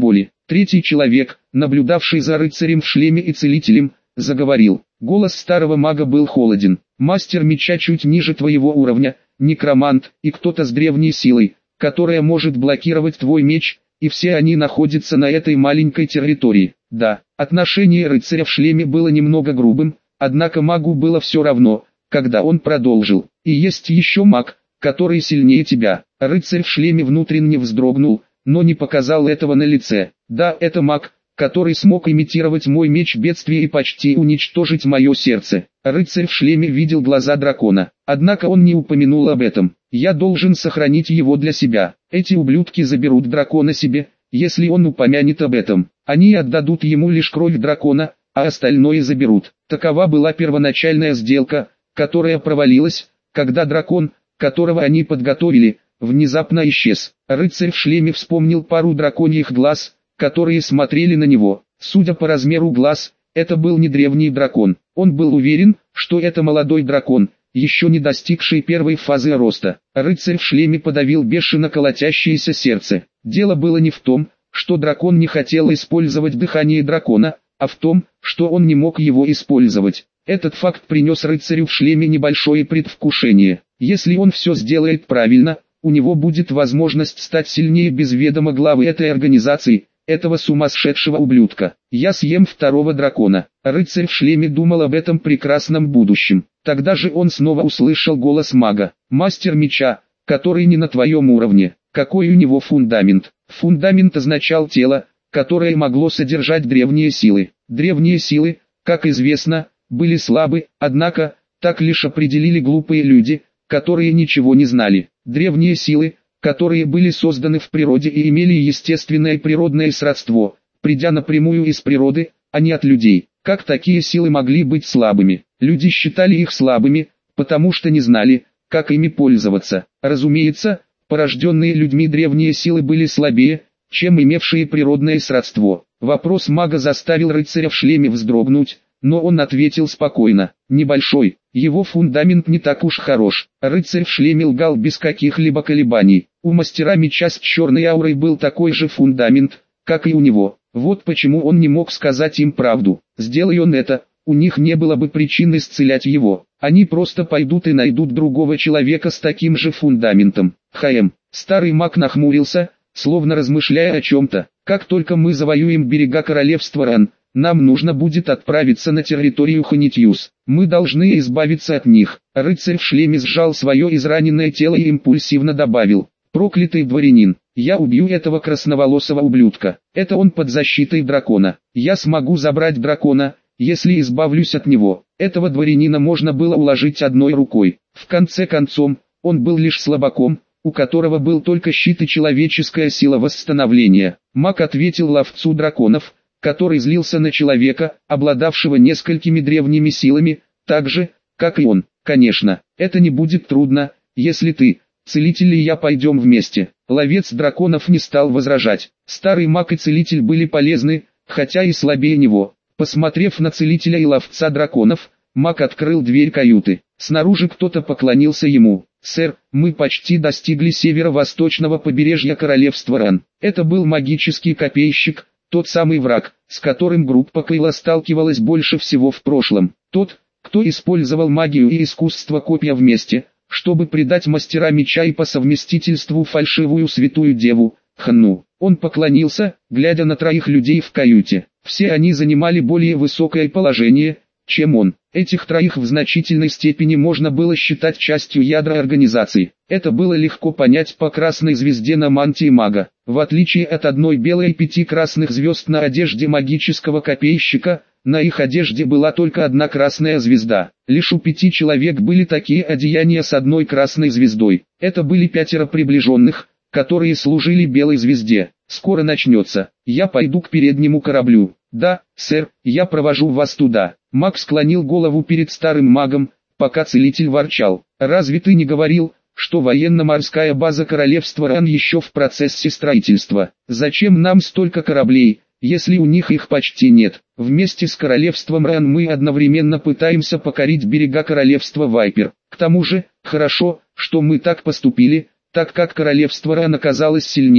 Третий человек, наблюдавший за рыцарем в шлеме и целителем, заговорил. Голос старого мага был холоден. «Мастер меча чуть ниже твоего уровня, некромант и кто-то с древней силой, которая может блокировать твой меч, и все они находятся на этой маленькой территории». Да, отношение рыцаря в шлеме было немного грубым, однако магу было все равно, когда он продолжил. «И есть еще маг, который сильнее тебя». Рыцарь в шлеме внутренне вздрогнул, но не показал этого на лице. «Да, это маг, который смог имитировать мой меч бедствия и почти уничтожить мое сердце». Рыцарь в шлеме видел глаза дракона, однако он не упомянул об этом. «Я должен сохранить его для себя. Эти ублюдки заберут дракона себе, если он упомянет об этом. Они отдадут ему лишь кровь дракона, а остальное заберут». Такова была первоначальная сделка, которая провалилась, когда дракон, которого они подготовили, внезапно исчез. Рыцарь в шлеме вспомнил пару драконьих глаз, которые смотрели на него. Судя по размеру глаз, это был не древний дракон. Он был уверен, что это молодой дракон, еще не достигший первой фазы роста. Рыцарь в шлеме подавил бешено колотящееся сердце. Дело было не в том, что дракон не хотел использовать дыхание дракона, а в том, что он не мог его использовать. Этот факт принес рыцарю в шлеме небольшое предвкушение. Если он все сделает правильно, у него будет возможность стать сильнее без ведома главы этой организации, этого сумасшедшего ублюдка. «Я съем второго дракона». Рыцарь в шлеме думал об этом прекрасном будущем. Тогда же он снова услышал голос мага. «Мастер меча, который не на твоем уровне. Какой у него фундамент?» Фундамент означал тело, которое могло содержать древние силы. Древние силы, как известно, были слабы, однако, так лишь определили глупые люди, которые ничего не знали. Древние силы, которые были созданы в природе и имели естественное природное сродство, придя напрямую из природы, а не от людей. Как такие силы могли быть слабыми? Люди считали их слабыми, потому что не знали, как ими пользоваться. Разумеется, порожденные людьми древние силы были слабее, чем имевшие природное сродство. Вопрос мага заставил рыцаря в шлеме вздрогнуть, но он ответил спокойно. «Небольшой, его фундамент не так уж хорош». Рыцарь в шлеме лгал без каких-либо колебаний. У мастера меча с черной аурой был такой же фундамент, как и у него. Вот почему он не мог сказать им правду. Сделай он это, у них не было бы причин исцелять его. Они просто пойдут и найдут другого человека с таким же фундаментом. Хаем. Старый маг нахмурился, словно размышляя о чем-то. «Как только мы завоюем берега королевства Ран, нам нужно будет отправиться на территорию Ханитьюс. Мы должны избавиться от них». Рыцарь в шлеме сжал свое израненное тело и импульсивно добавил: «Проклятый дворянин, я убью этого красноволосого ублюдка. Это он под защитой дракона. Я смогу забрать дракона, если избавлюсь от него». Этого дворянина можно было уложить одной рукой. В конце концов, он был лишь слабаком, у которого был только щит и человеческая сила восстановления. Маг ответил ловцу драконов, который злился на человека, обладавшего несколькими древними силами, так же, как и он. «Конечно, это не будет трудно, если ты, целитель и я пойдем вместе». Ловец драконов не стал возражать. Старый маг и целитель были полезны, хотя и слабее него. Посмотрев на целителя и ловца драконов, маг открыл дверь каюты. Снаружи кто-то поклонился ему. «Сэр, мы почти достигли северо-восточного побережья королевства Ран». Это был магический копейщик, тот самый враг, с которым группа Кейла сталкивалась больше всего в прошлом. Тот, кто использовал магию и искусство копья вместе, чтобы предать мастера меча и по совместительству фальшивую святую деву, Ханну. Он поклонился, глядя на троих людей в каюте. Все они занимали более высокое положение, чем он. Этих троих в значительной степени можно было считать частью ядра организации. Это было легко понять по красной звезде на мантии мага. В отличие от одной белой и пяти красных звезд на одежде магического копейщика, на их одежде была только одна красная звезда. Лишь у пяти человек были такие одеяния с одной красной звездой. Это были пятеро приближенных, которые служили белой звезде. «Скоро начнется. Я пойду к переднему кораблю». «Да, сэр, я провожу вас туда». Маг склонил голову перед старым магом, пока целитель ворчал. «Разве ты не говорил, что военно-морская база королевства Ран еще в процессе строительства? Зачем нам столько кораблей, если у них их почти нет? Вместе с королевством Ран мы одновременно пытаемся покорить берега королевства Вайпер. К тому же, хорошо, что мы так поступили, так как королевство Ран оказалось сильнее,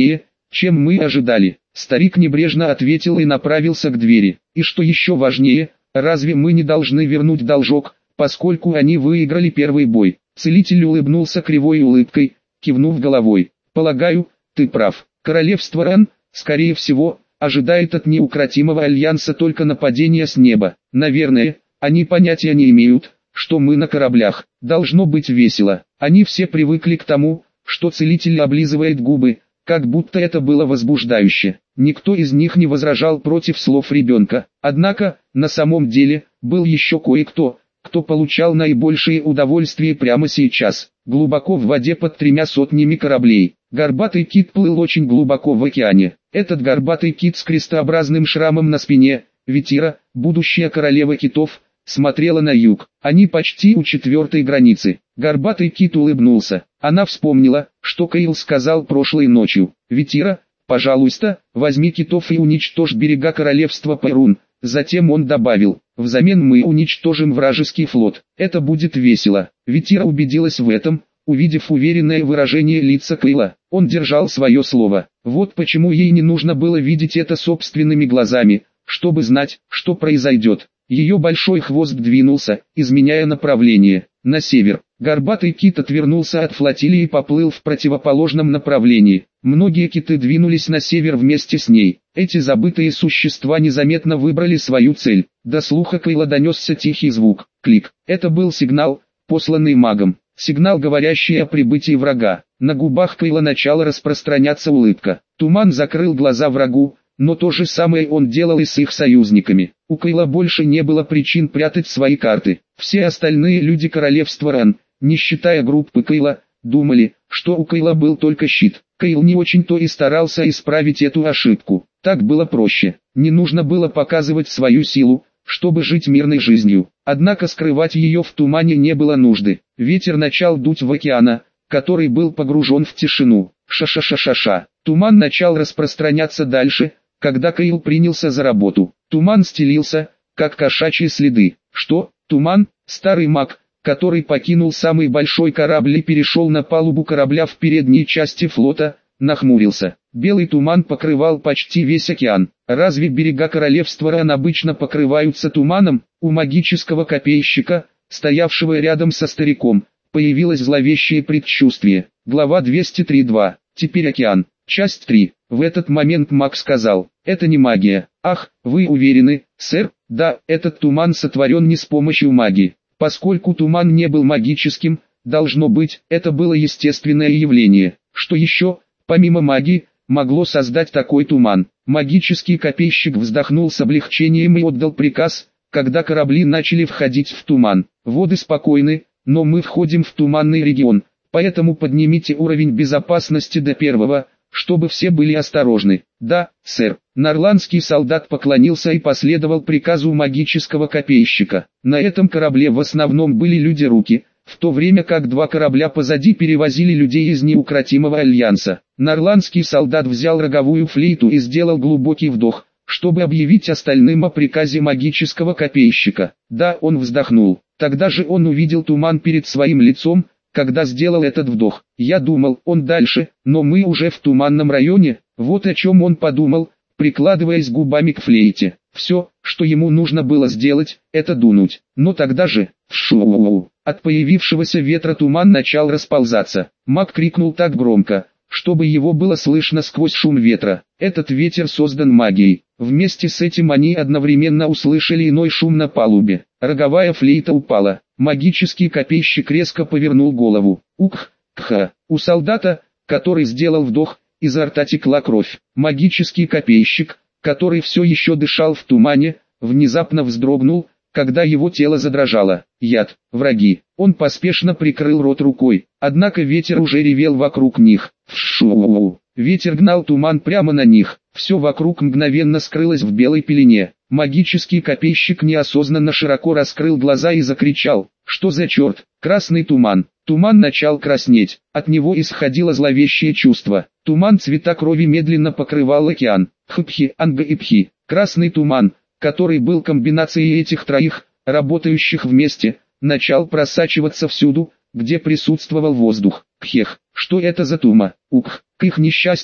чем мы ожидали. Старик небрежно ответил и направился к двери. И что еще важнее, разве мы не должны вернуть должок, поскольку они выиграли первый бой? Целитель улыбнулся кривой улыбкой, кивнув головой. Полагаю, ты прав. Королевство Ран, скорее всего, ожидает от неукротимого альянса только нападения с неба. Наверное, они понятия не имеют, что мы на кораблях. Должно быть весело. Они все привыкли к тому, что целитель облизывает губы, как будто это было возбуждающе. Никто из них не возражал против слов ребенка. Однако, на самом деле, был еще кое-кто, кто получал наибольшее удовольствие прямо сейчас. Глубоко в воде под тремя сотнями кораблей. Горбатый кит плыл очень глубоко в океане. Этот горбатый кит с крестообразным шрамом на спине, Ветира, будущая королева китов, смотрела на юг. Они почти у четвертой границы. Горбатый кит улыбнулся. Она вспомнила, что Кейл сказал прошлой ночью. «Ветира, пожалуйста, возьми китов и уничтожь берега королевства Перун». Затем он добавил: «Взамен мы уничтожим вражеский флот. Это будет весело». Ветира убедилась в этом, увидев уверенное выражение лица Кейла. Он держал свое слово. Вот почему ей не нужно было видеть это собственными глазами, чтобы знать, что произойдет. Ее большой хвост двинулся, изменяя направление, на север. Горбатый кит отвернулся от флотилии и поплыл в противоположном направлении. Многие киты двинулись на север вместе с ней. Эти забытые существа незаметно выбрали свою цель. До слуха Кейла донесся тихий звук. Клик. Это был сигнал, посланный магом. Сигнал, говорящий о прибытии врага. На губах Кейла начала распространяться улыбка. Туман закрыл глаза врагу, но то же самое он делал и с их союзниками. У Кейла больше не было причин прятать свои карты. Все остальные люди королевства Ран, не считая группы Кейла, думали, что у Кейла был только щит. Кейл не очень-то и старался исправить эту ошибку. Так было проще. Не нужно было показывать свою силу, чтобы жить мирной жизнью. Однако скрывать ее в тумане не было нужды. Ветер начал дуть в океан, который был погружен в тишину. Ша-ша-ша-ша-ша. Туман начал распространяться дальше, когда Кейл принялся за работу. Туман стелился, как кошачьи следы. Что? Туман? Старый маг, который покинул самый большой корабль и перешел на палубу корабля в передней части флота, нахмурился. Белый туман покрывал почти весь океан. Разве берега королевства Ран обычно покрываются туманом? У магического копейщика, стоявшего рядом со стариком, появилось зловещее предчувствие. Глава двести три точка два. Теперь океан. Часть три. В этот момент маг сказал: «Это не магия». «Ах, вы уверены, сэр?» «Да, этот туман сотворен не с помощью магии». Поскольку туман не был магическим, должно быть, это было естественное явление. Что еще, помимо магии, могло создать такой туман? Магический копейщик вздохнул с облегчением и отдал приказ, когда корабли начали входить в туман. «Воды спокойны, но мы входим в туманный регион, поэтому поднимите уровень безопасности до первого, чтобы все были осторожны». «Да, сэр». Норландский солдат поклонился и последовал приказу магического копейщика. На этом корабле в основном были люди-руки, в то время как два корабля позади перевозили людей из неукротимого альянса. Норландский солдат взял роговую флейту и сделал глубокий вдох, чтобы объявить остальным о приказе магического копейщика. Да, он вздохнул. Тогда же он увидел туман перед своим лицом, когда сделал этот вдох. Я думал, он дальше, но мы уже в туманном районе. Вот о чем он подумал, прикладываясь губами к флейте. Все, что ему нужно было сделать, это дунуть. Но тогда же, вшоу, от появившегося ветра туман начал расползаться. Маг крикнул так громко, чтобы его было слышно сквозь шум ветра. Этот ветер создан магией. Вместе с этим они одновременно услышали иной шум на палубе. Роговая флейта упала. Магический копейщик резко повернул голову. Ух, кха. У солдата, который сделал вдох, изо рта текла кровь. Магический копейщик, который все еще дышал в тумане, внезапно вздрогнул, когда его тело задрожало. Яд, враги. Он поспешно прикрыл рот рукой, однако ветер уже ревел вокруг них. Вшоу. Ветер гнал туман прямо на них. Все вокруг мгновенно скрылось в белой пелене. Магический копейщик неосознанно широко раскрыл глаза и закричал: «Что за черт? Красный туман!» Туман начал краснеть, от него исходило зловещее чувство. Туман цвета крови медленно покрывал океан. Хпхи, анга и пхи. Красный туман, который был комбинацией этих троих, работающих вместе, начал просачиваться всюду, где присутствовал воздух. Кхех, что это за тума? Ух, к их несчастью,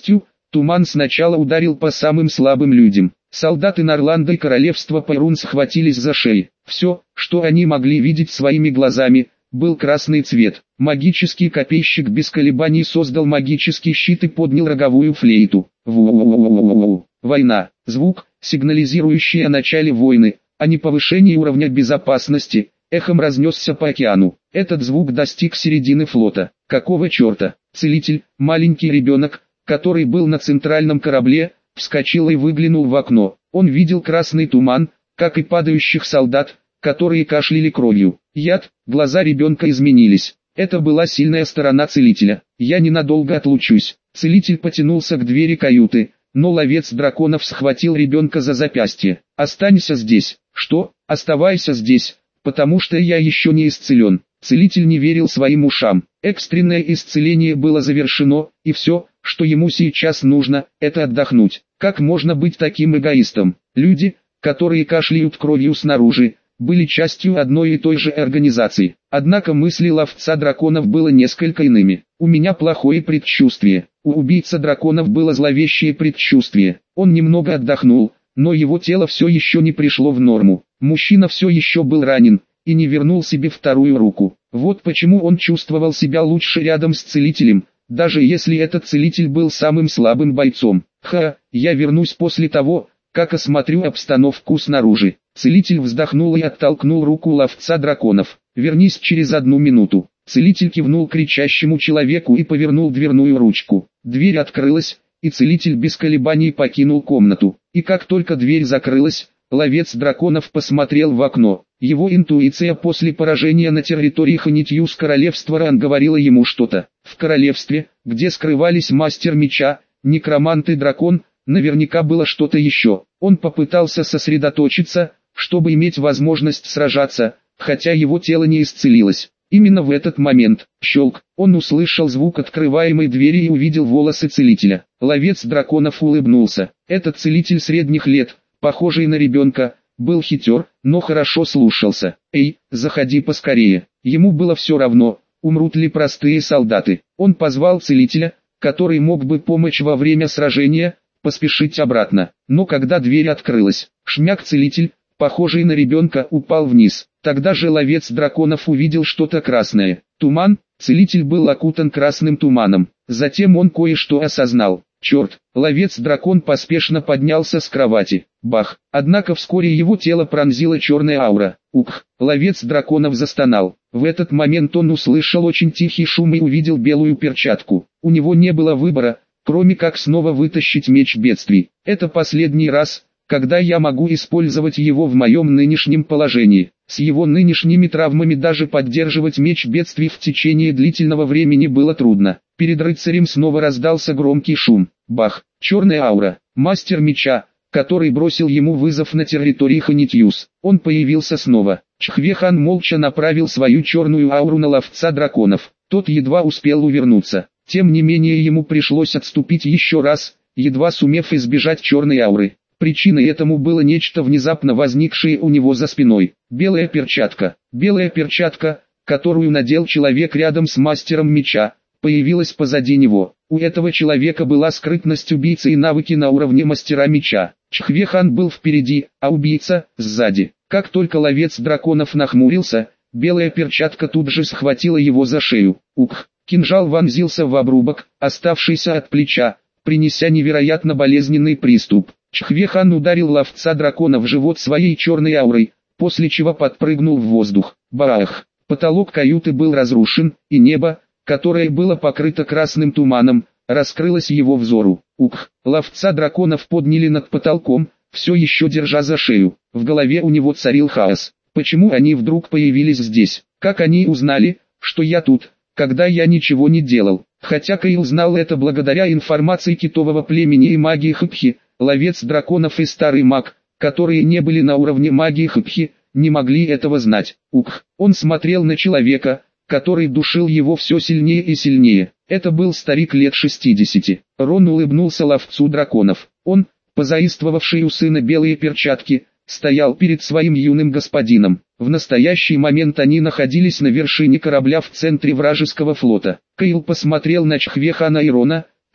Туман сначала ударил по самым слабым людям. Солдаты Норланда и королевства Пайрун схватились за шеи. Все, что они могли видеть своими глазами, был красный цвет. Магический копейщик без колебаний создал магический щит и поднял роговую флейту. Ву-ву-ву-ву-ву. Война. Звук, сигнализирующий о начале войны, а не повышении уровня безопасности, эхом разнесся по океану. Этот звук достиг середины флота. Какого черта? Целитель, маленький ребенок, который был на центральном корабле, вскочил и выглянул в окно. Он видел красный туман, как и падающих солдат, которые кашляли кровью. Яд, глаза ребенка изменились. Это была сильная сторона целителя. Я ненадолго отлучусь. Целитель потянулся к двери каюты, но ловец драконов схватил ребенка за запястье. Останься здесь. Что? Оставайся здесь, потому что я еще не исцелен. Целитель не верил своим ушам. Экстренное исцеление было завершено, и все, что ему сейчас нужно, это отдохнуть. Как можно быть таким эгоистом? Люди, которые кашляют кровью снаружи, были частью одной и той же организации. Однако мысли ловца драконов было несколько иными. У меня плохое предчувствие. У убийцы драконов было зловещее предчувствие. Он немного отдохнул, но его тело все еще не пришло в норму. Мужчина все еще был ранен и не вернул себе вторую руку. Вот почему он чувствовал себя лучше рядом с целителем, даже если этот целитель был самым слабым бойцом. Ха, я вернусь после того, как осмотрю обстановку снаружи. Целитель вздохнул и оттолкнул руку ловца драконов. Вернись через одну минуту. Целитель кивнул кричащему человеку и повернул дверную ручку. Дверь открылась, и целитель без колебаний покинул комнату. И как только дверь закрылась, ловец драконов посмотрел в окно. Его интуиция после поражения на территории Ханитьюс королевства Ран говорила ему что-то. В королевстве, где скрывались мастер меча, некромант и дракон, наверняка было что-то еще. Он попытался сосредоточиться, чтобы иметь возможность сражаться, хотя его тело не исцелилось. Именно в этот момент, щелк, он услышал звук открываемой двери и увидел волосы целителя. Ловец драконов улыбнулся. Этот целитель средних лет, похожий на ребенка, был хитер, но хорошо слушался. «Эй, заходи поскорее». Ему было все равно, умрут ли простые солдаты. Он позвал целителя, который мог бы помочь во время сражения, поспешить обратно. Но когда дверь открылась, шмяк-целитель, похожий на ребенка, упал вниз. Тогда же ловец драконов увидел что-то красное. Туман, целитель был окутан красным туманом. Затем он кое-что осознал. Черт, ловец-дракон поспешно поднялся с кровати. Бах! Однако вскоре его тело пронзила черная аура. Ух! Ловец драконов застонал. В этот момент он услышал очень тихий шум и увидел белую перчатку. У него не было выбора, кроме как снова вытащить меч бедствий. Это последний раз, когда я могу использовать его в моем нынешнем положении. С его нынешними травмами даже поддерживать меч бедствий в течение длительного времени было трудно. Перед рыцарем снова раздался громкий шум. Бах! Черная аура. Мастер меча, который бросил ему вызов на территории Ханитьюс. Он появился снова. Чхвехан молча направил свою черную ауру на ловца драконов. Тот едва успел увернуться. Тем не менее ему пришлось отступить еще раз, едва сумев избежать черной ауры. Причиной этому было нечто внезапно возникшее у него за спиной. Белая перчатка. Белая перчатка, которую надел человек рядом с мастером меча, появилась позади него. У этого человека была скрытность убийцы и навыки на уровне мастера меча. Чхвехан был впереди, а убийца – сзади. Как только ловец драконов нахмурился, белая перчатка тут же схватила его за шею. Ух! Кинжал вонзился в обрубок, оставшийся от плеча, принеся невероятно болезненный приступ. Чхвехан ударил ловца дракона в живот своей черной аурой, после чего подпрыгнул в воздух. Бах! Потолок каюты был разрушен, и небо, которое было покрыто красным туманом, раскрылось его взору. Ух! Ловца драконов подняли над потолком, все еще держа за шею. В голове у него царил хаос. Почему они вдруг появились здесь? Как они узнали, что я тут, когда я ничего не делал? Хотя Кайл знал это благодаря информации китового племени и магии Хыпхи, ловец драконов и старый маг, которые не были на уровне магии Хыпхи, не могли этого знать. Ух! Он смотрел на человека, который душил его все сильнее и сильнее. Это был старик лет шестидесяти. Рон улыбнулся ловцу драконов. Он, позаимствовавший у сына белые перчатки, стоял перед своим юным господином. В настоящий момент они находились на вершине корабля в центре вражеского флота. Кайл посмотрел на Чхвехана и Рона,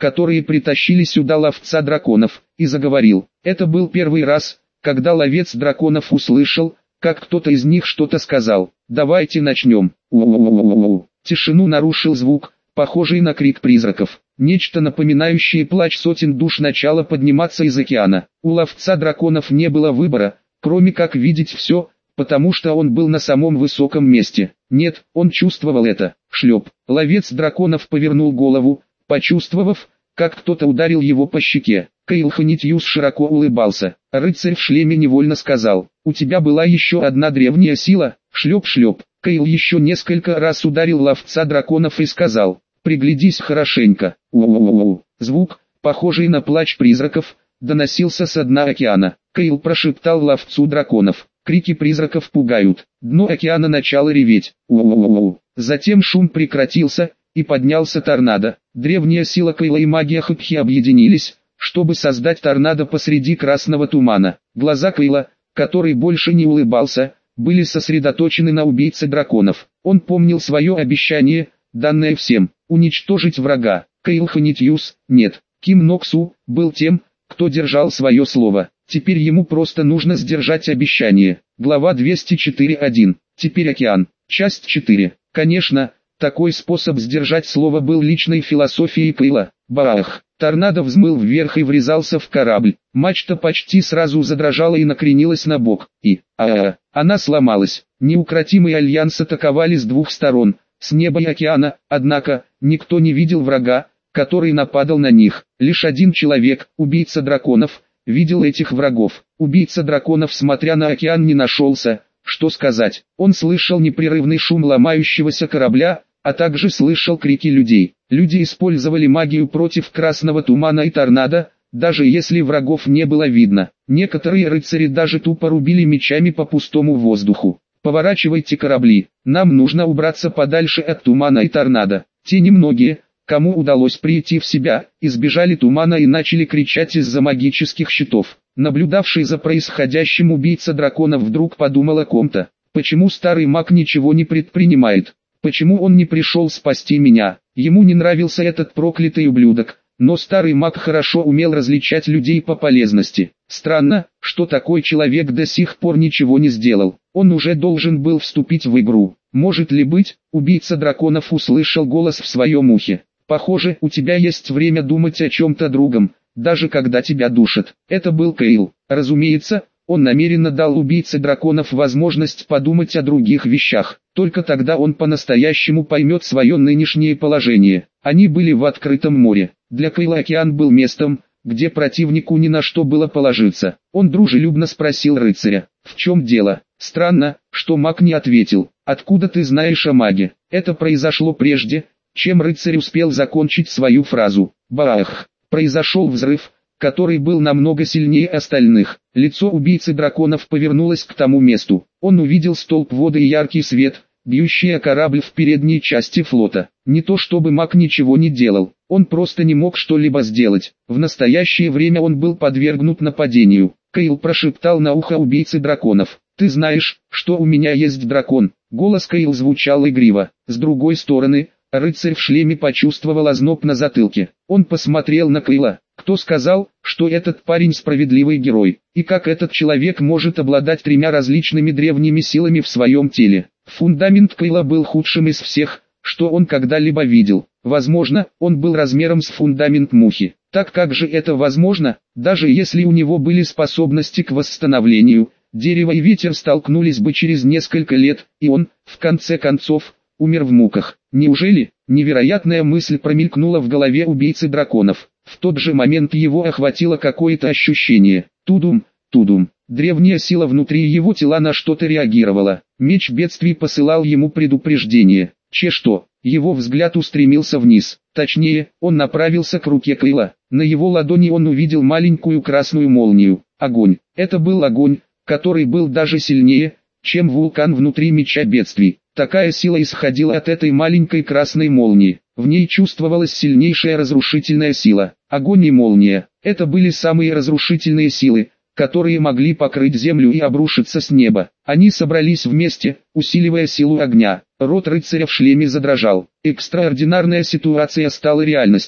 которые притащили сюда ловца драконов, и заговорил. Это был первый раз, когда ловец драконов услышал, как кто-то из них что-то сказал. «Давайте начнем». У-у-у-у-у. Тишину нарушил звук, похожий на крик призраков. Нечто напоминающее плач сотен душ начало подниматься из океана. У ловца драконов не было выбора, кроме как видеть все, потому что он был на самом высоком месте. Нет, он чувствовал это. Шлеп. Ловец драконов повернул голову, почувствовав, как кто-то ударил его по щеке. Кейл Ханитьюс широко улыбался. Рыцарь в шлеме невольно сказал: «У тебя была еще одна древняя сила». Шлеп-шлеп. Кейл еще несколько раз ударил ловца драконов и сказал: «Приглядись хорошенько». У-у-у-у. Звук, похожий на плач призраков, доносился со дна океана. Кейл прошептал ловцу драконов: «Крики призраков пугают». Дно океана начало реветь. У-у-у-у. Затем шум прекратился, и поднялся торнадо. Древняя сила Кейла и магия Хапхи объединились, чтобы создать торнадо посреди красного тумана. Глаза Кейла, который больше не улыбался, были сосредоточены на убийце драконов. Он помнил свое обещание, данное всем: уничтожить врага. Кейл Ханитьюс, нет, Ким Ноксу, был тем, кто держал свое слово. Теперь ему просто нужно сдержать обещание. Глава двести четыре точка один. Теперь океан. Часть четыре. Конечно, такой способ сдержать слово был личной философией Кейла. Баах! Торнадо взмыл вверх и врезался в корабль. Мачта почти сразу задрожала и накренилась на бок. И, а-а-а, она сломалась. Неукротимый альянс атаковали с двух сторон, с неба и океана, однако, никто не видел врага, который нападал на них. Лишь один человек, убийца драконов, видел этих врагов. Убийца драконов, смотря на океан, не нашелся, что сказать. Он слышал непрерывный шум ломающегося корабля, а также слышал крики людей. Люди использовали магию против красного тумана и торнадо, даже если врагов не было видно. Некоторые рыцари даже тупо рубили мечами по пустому воздуху. «Поворачивайте корабли, нам нужно убраться подальше от тумана и торнадо». Те немногие, кому удалось прийти в себя, избежали тумана и начали кричать из-за магических щитов. Наблюдавший за происходящим убийца драконов вдруг подумал о ком-то. Почему старый маг ничего не предпринимает? Почему он не пришел спасти меня? Ему не нравился этот проклятый ублюдок, но старый маг хорошо умел различать людей по полезности. Странно, что такой человек до сих пор ничего не сделал. Он уже должен был вступить в игру. Может ли быть, убийца драконов услышал голос в своем ухе? Похоже, у тебя есть время думать о чем-то другом, даже когда тебя душат. Это был Кейл. Разумеется, он намеренно дал убийце драконов возможность подумать о других вещах. Только тогда он по-настоящему поймет свое нынешнее положение. Они были в открытом море. Для Кейла океан был местом, где противнику ни на что было положиться. Он дружелюбно спросил рыцаря: «В чем дело?» Странно, что маг не ответил. «Откуда ты знаешь о маге?» Это произошло прежде, чем рыцарь успел закончить свою фразу. Баах! Произошел взрыв, который был намного сильнее остальных. Лицо убийцы драконов повернулось к тому месту. Он увидел столб воды и яркий свет, бьющий о корабль в передней части флота. Не то чтобы маг ничего не делал, он просто не мог что-либо сделать. В настоящее время он был подвергнут нападению. Кейл прошептал на ухо убийцы драконов: «Ты знаешь, что у меня есть дракон». Голос Кейл звучал игриво. С другой стороны, рыцарь в шлеме почувствовал озноб на затылке. Он посмотрел на Кейла. Кто сказал, что этот парень справедливый герой? И как этот человек может обладать тремя различными древними силами в своем теле? Фундамент Кейла был худшим из всех, что он когда-либо видел. Возможно, он был размером с фундамент мухи. Так как же это возможно? Даже если у него были способности к восстановлению, дерево и ветер столкнулись бы через несколько лет, и он, в конце концов, умер в муках. Неужели? Невероятная мысль промелькнула в голове убийцы драконов. В тот же момент его охватило какое-то ощущение. Тудум, тудум. Древняя сила внутри его тела на что-то реагировала. Меч бедствий посылал ему предупреждение. Че что? Его взгляд устремился вниз. Точнее, он направился к руке Кейла. На его ладони он увидел маленькую красную молнию. Огонь. Это был огонь, который был даже сильнее, чем вулкан внутри меча бедствий. Такая сила исходила от этой маленькой красной молнии. В ней чувствовалась сильнейшая разрушительная сила. Огонь и молния – это были самые разрушительные силы, которые могли покрыть землю и обрушиться с неба. Они собрались вместе, усиливая силу огня. Рот рыцаря в шлеме задрожал. Экстраординарная ситуация стала реальностью.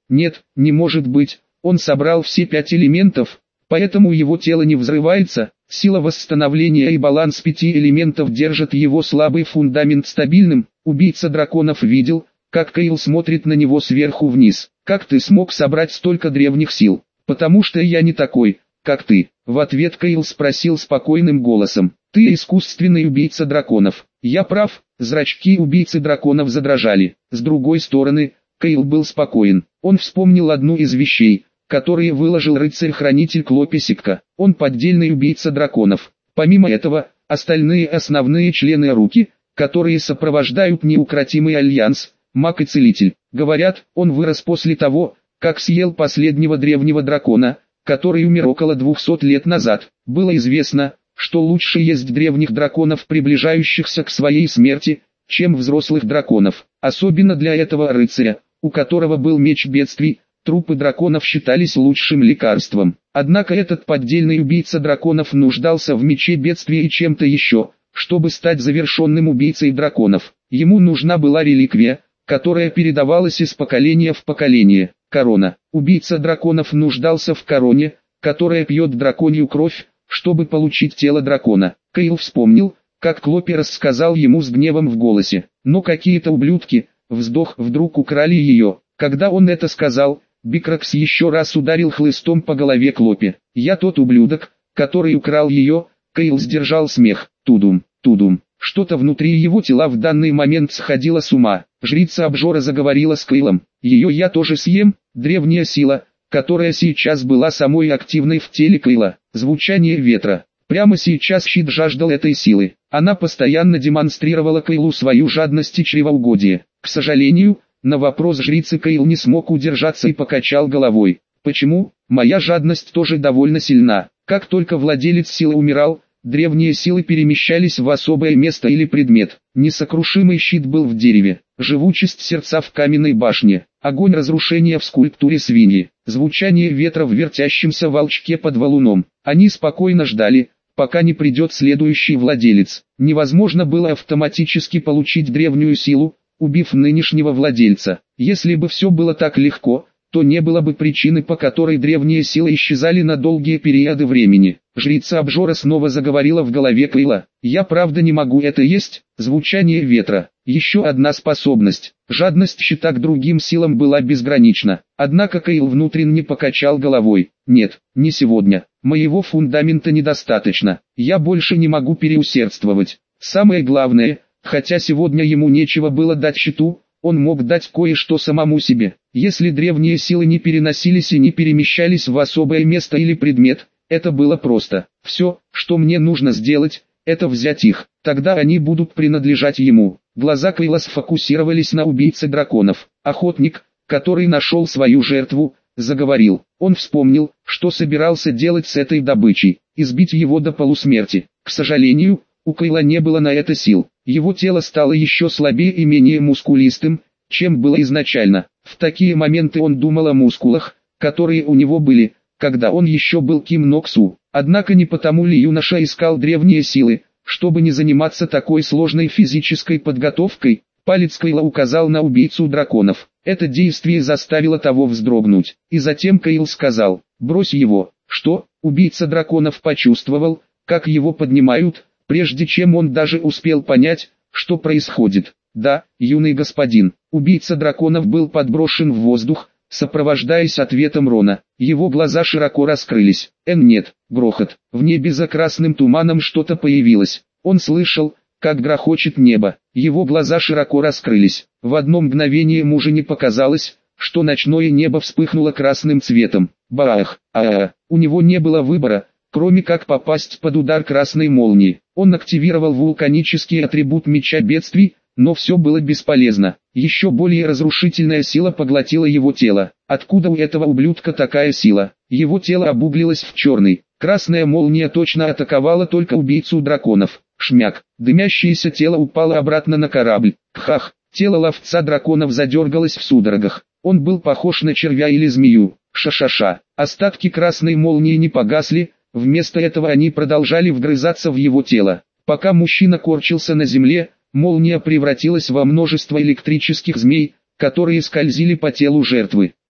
Нет, не может быть, он собрал все пять элементов, поэтому его тело не взрывается, сила восстановления и баланс пяти элементов держат его слабый фундамент стабильным. Убийца драконов видел, как Кайл смотрит на него сверху вниз. «Как ты смог собрать столько древних сил? Потому что я не такой, как ты», — в ответ Кайл спросил спокойным голосом. «Ты искусственный убийца драконов. Я прав?» Зрачки убийцы драконов задрожали. С другой стороны, Кайл был спокоен. Он вспомнил одну из вещей, которые выложил рыцарь-хранитель Клописикка. Он поддельный убийца драконов. Помимо этого, остальные основные члены руки, которые сопровождают неукротимый альянс, маг и целитель. Говорят, он вырос после того, как съел последнего древнего дракона, который умер около двухсот лет назад. Было известно, что лучше есть древних драконов, приближающихся к своей смерти, чем взрослых драконов. Особенно для этого рыцаря, у которого был меч бедствий, трупы драконов считались лучшим лекарством. Однако этот поддельный убийца драконов нуждался в мече бедствия и чем-то еще, чтобы стать завершенным убийцей драконов. Ему нужна была реликвия, которая передавалась из поколения в поколение. Корона. Убийца драконов нуждался в короне, которая пьет драконью кровь, чтобы получить тело дракона. Кайл вспомнил, как Клопи рассказал ему с гневом в голосе. Но какие-то ублюдки, вздох, вдруг украли ее. Когда он это сказал, Бикракс еще раз ударил хлыстом по голове Клопи. «Я тот ублюдок, который украл ее», — Кайл сдержал смех. Тудум, тудум. Что-то внутри его тела в данный момент сходило с ума. Жрица обжора заговорила с Кайлом. «Ее я тоже съем», древняя сила, которая сейчас была самой активной в теле Кайла. Звучание ветра. Прямо сейчас щит жаждал этой силы. Она постоянно демонстрировала Кайлу свою жадность и чревоугодие. К сожалению, на вопрос жрицы Кайл не смог удержаться и покачал головой. «Почему? Моя жадность тоже довольно сильна. Как только владелец силы умирал, древние силы перемещались в особое место или предмет. Несокрушимый щит был в дереве, живучесть сердца в каменной башне, огонь разрушения в скульптуре свиньи, звучание ветра в вертящемся волчке под валуном. Они спокойно ждали, пока не придет следующий владелец. Невозможно было автоматически получить древнюю силу, убив нынешнего владельца. Если бы все было так легко, то не было бы причины, по которой древние силы исчезали на долгие периоды времени. Жрица обжора снова заговорила в голове Кайла. «Я правда не могу это есть?» Звучание ветра. Еще одна способность. Жадность щита к другим силам была безгранична. Однако Кайл внутренне покачал головой. «Нет, не сегодня. Моего фундамента недостаточно. Я больше не могу переусердствовать. Самое главное, хотя сегодня ему нечего было дать щиту, он мог дать кое-что самому себе. Если древние силы не переносились и не перемещались в особое место или предмет, это было просто. Все, что мне нужно сделать, это взять их. Тогда они будут принадлежать ему». Глаза Кайла сфокусировались на убийце драконов. Охотник, который нашел свою жертву, заговорил. Он вспомнил, что собирался делать с этой добычей. Избить его до полусмерти. К сожалению, у Кайла не было на это сил. Его тело стало еще слабее и менее мускулистым, чем было изначально. В такие моменты он думал о мускулах, которые у него были, когда он еще был Ким Ноксу. Однако не потому ли юноша искал древние силы, чтобы не заниматься такой сложной физической подготовкой? Палец Кайла указал на убийцу драконов. Это действие заставило того вздрогнуть. И затем Кайл сказал: «Брось его». Что? Убийца драконов почувствовал, как его поднимают, прежде чем он даже успел понять, что происходит. «Да, юный господин». Убийца драконов был подброшен в воздух, сопровождаясь ответом Рона. Его глаза широко раскрылись. Эн нет, грохот. В небе за красным туманом что-то появилось. Он слышал, как грохочет небо. Его глаза широко раскрылись. В одно мгновение мужу не показалось, что ночное небо вспыхнуло красным цветом. Баах, а-а-а. У него не было выбора, кроме как попасть под удар красной молнии. Он активировал вулканический атрибут меча бедствий, но все было бесполезно. Еще более разрушительная сила поглотила его тело. Откуда у этого ублюдка такая сила? Его тело обуглилось в черный. Красная молния точно атаковала только убийцу драконов. Шмяк. Дымящееся тело упало обратно на корабль. Хах. Тело ловца драконов задергалось в судорогах. Он был похож на червя или змею. Ша-ша-ша. Остатки красной молнии не погасли, вместо этого они продолжали вгрызаться в его тело. Пока мужчина корчился на земле, молния превратилась во множество электрических змей, которые скользили по телу жертвы.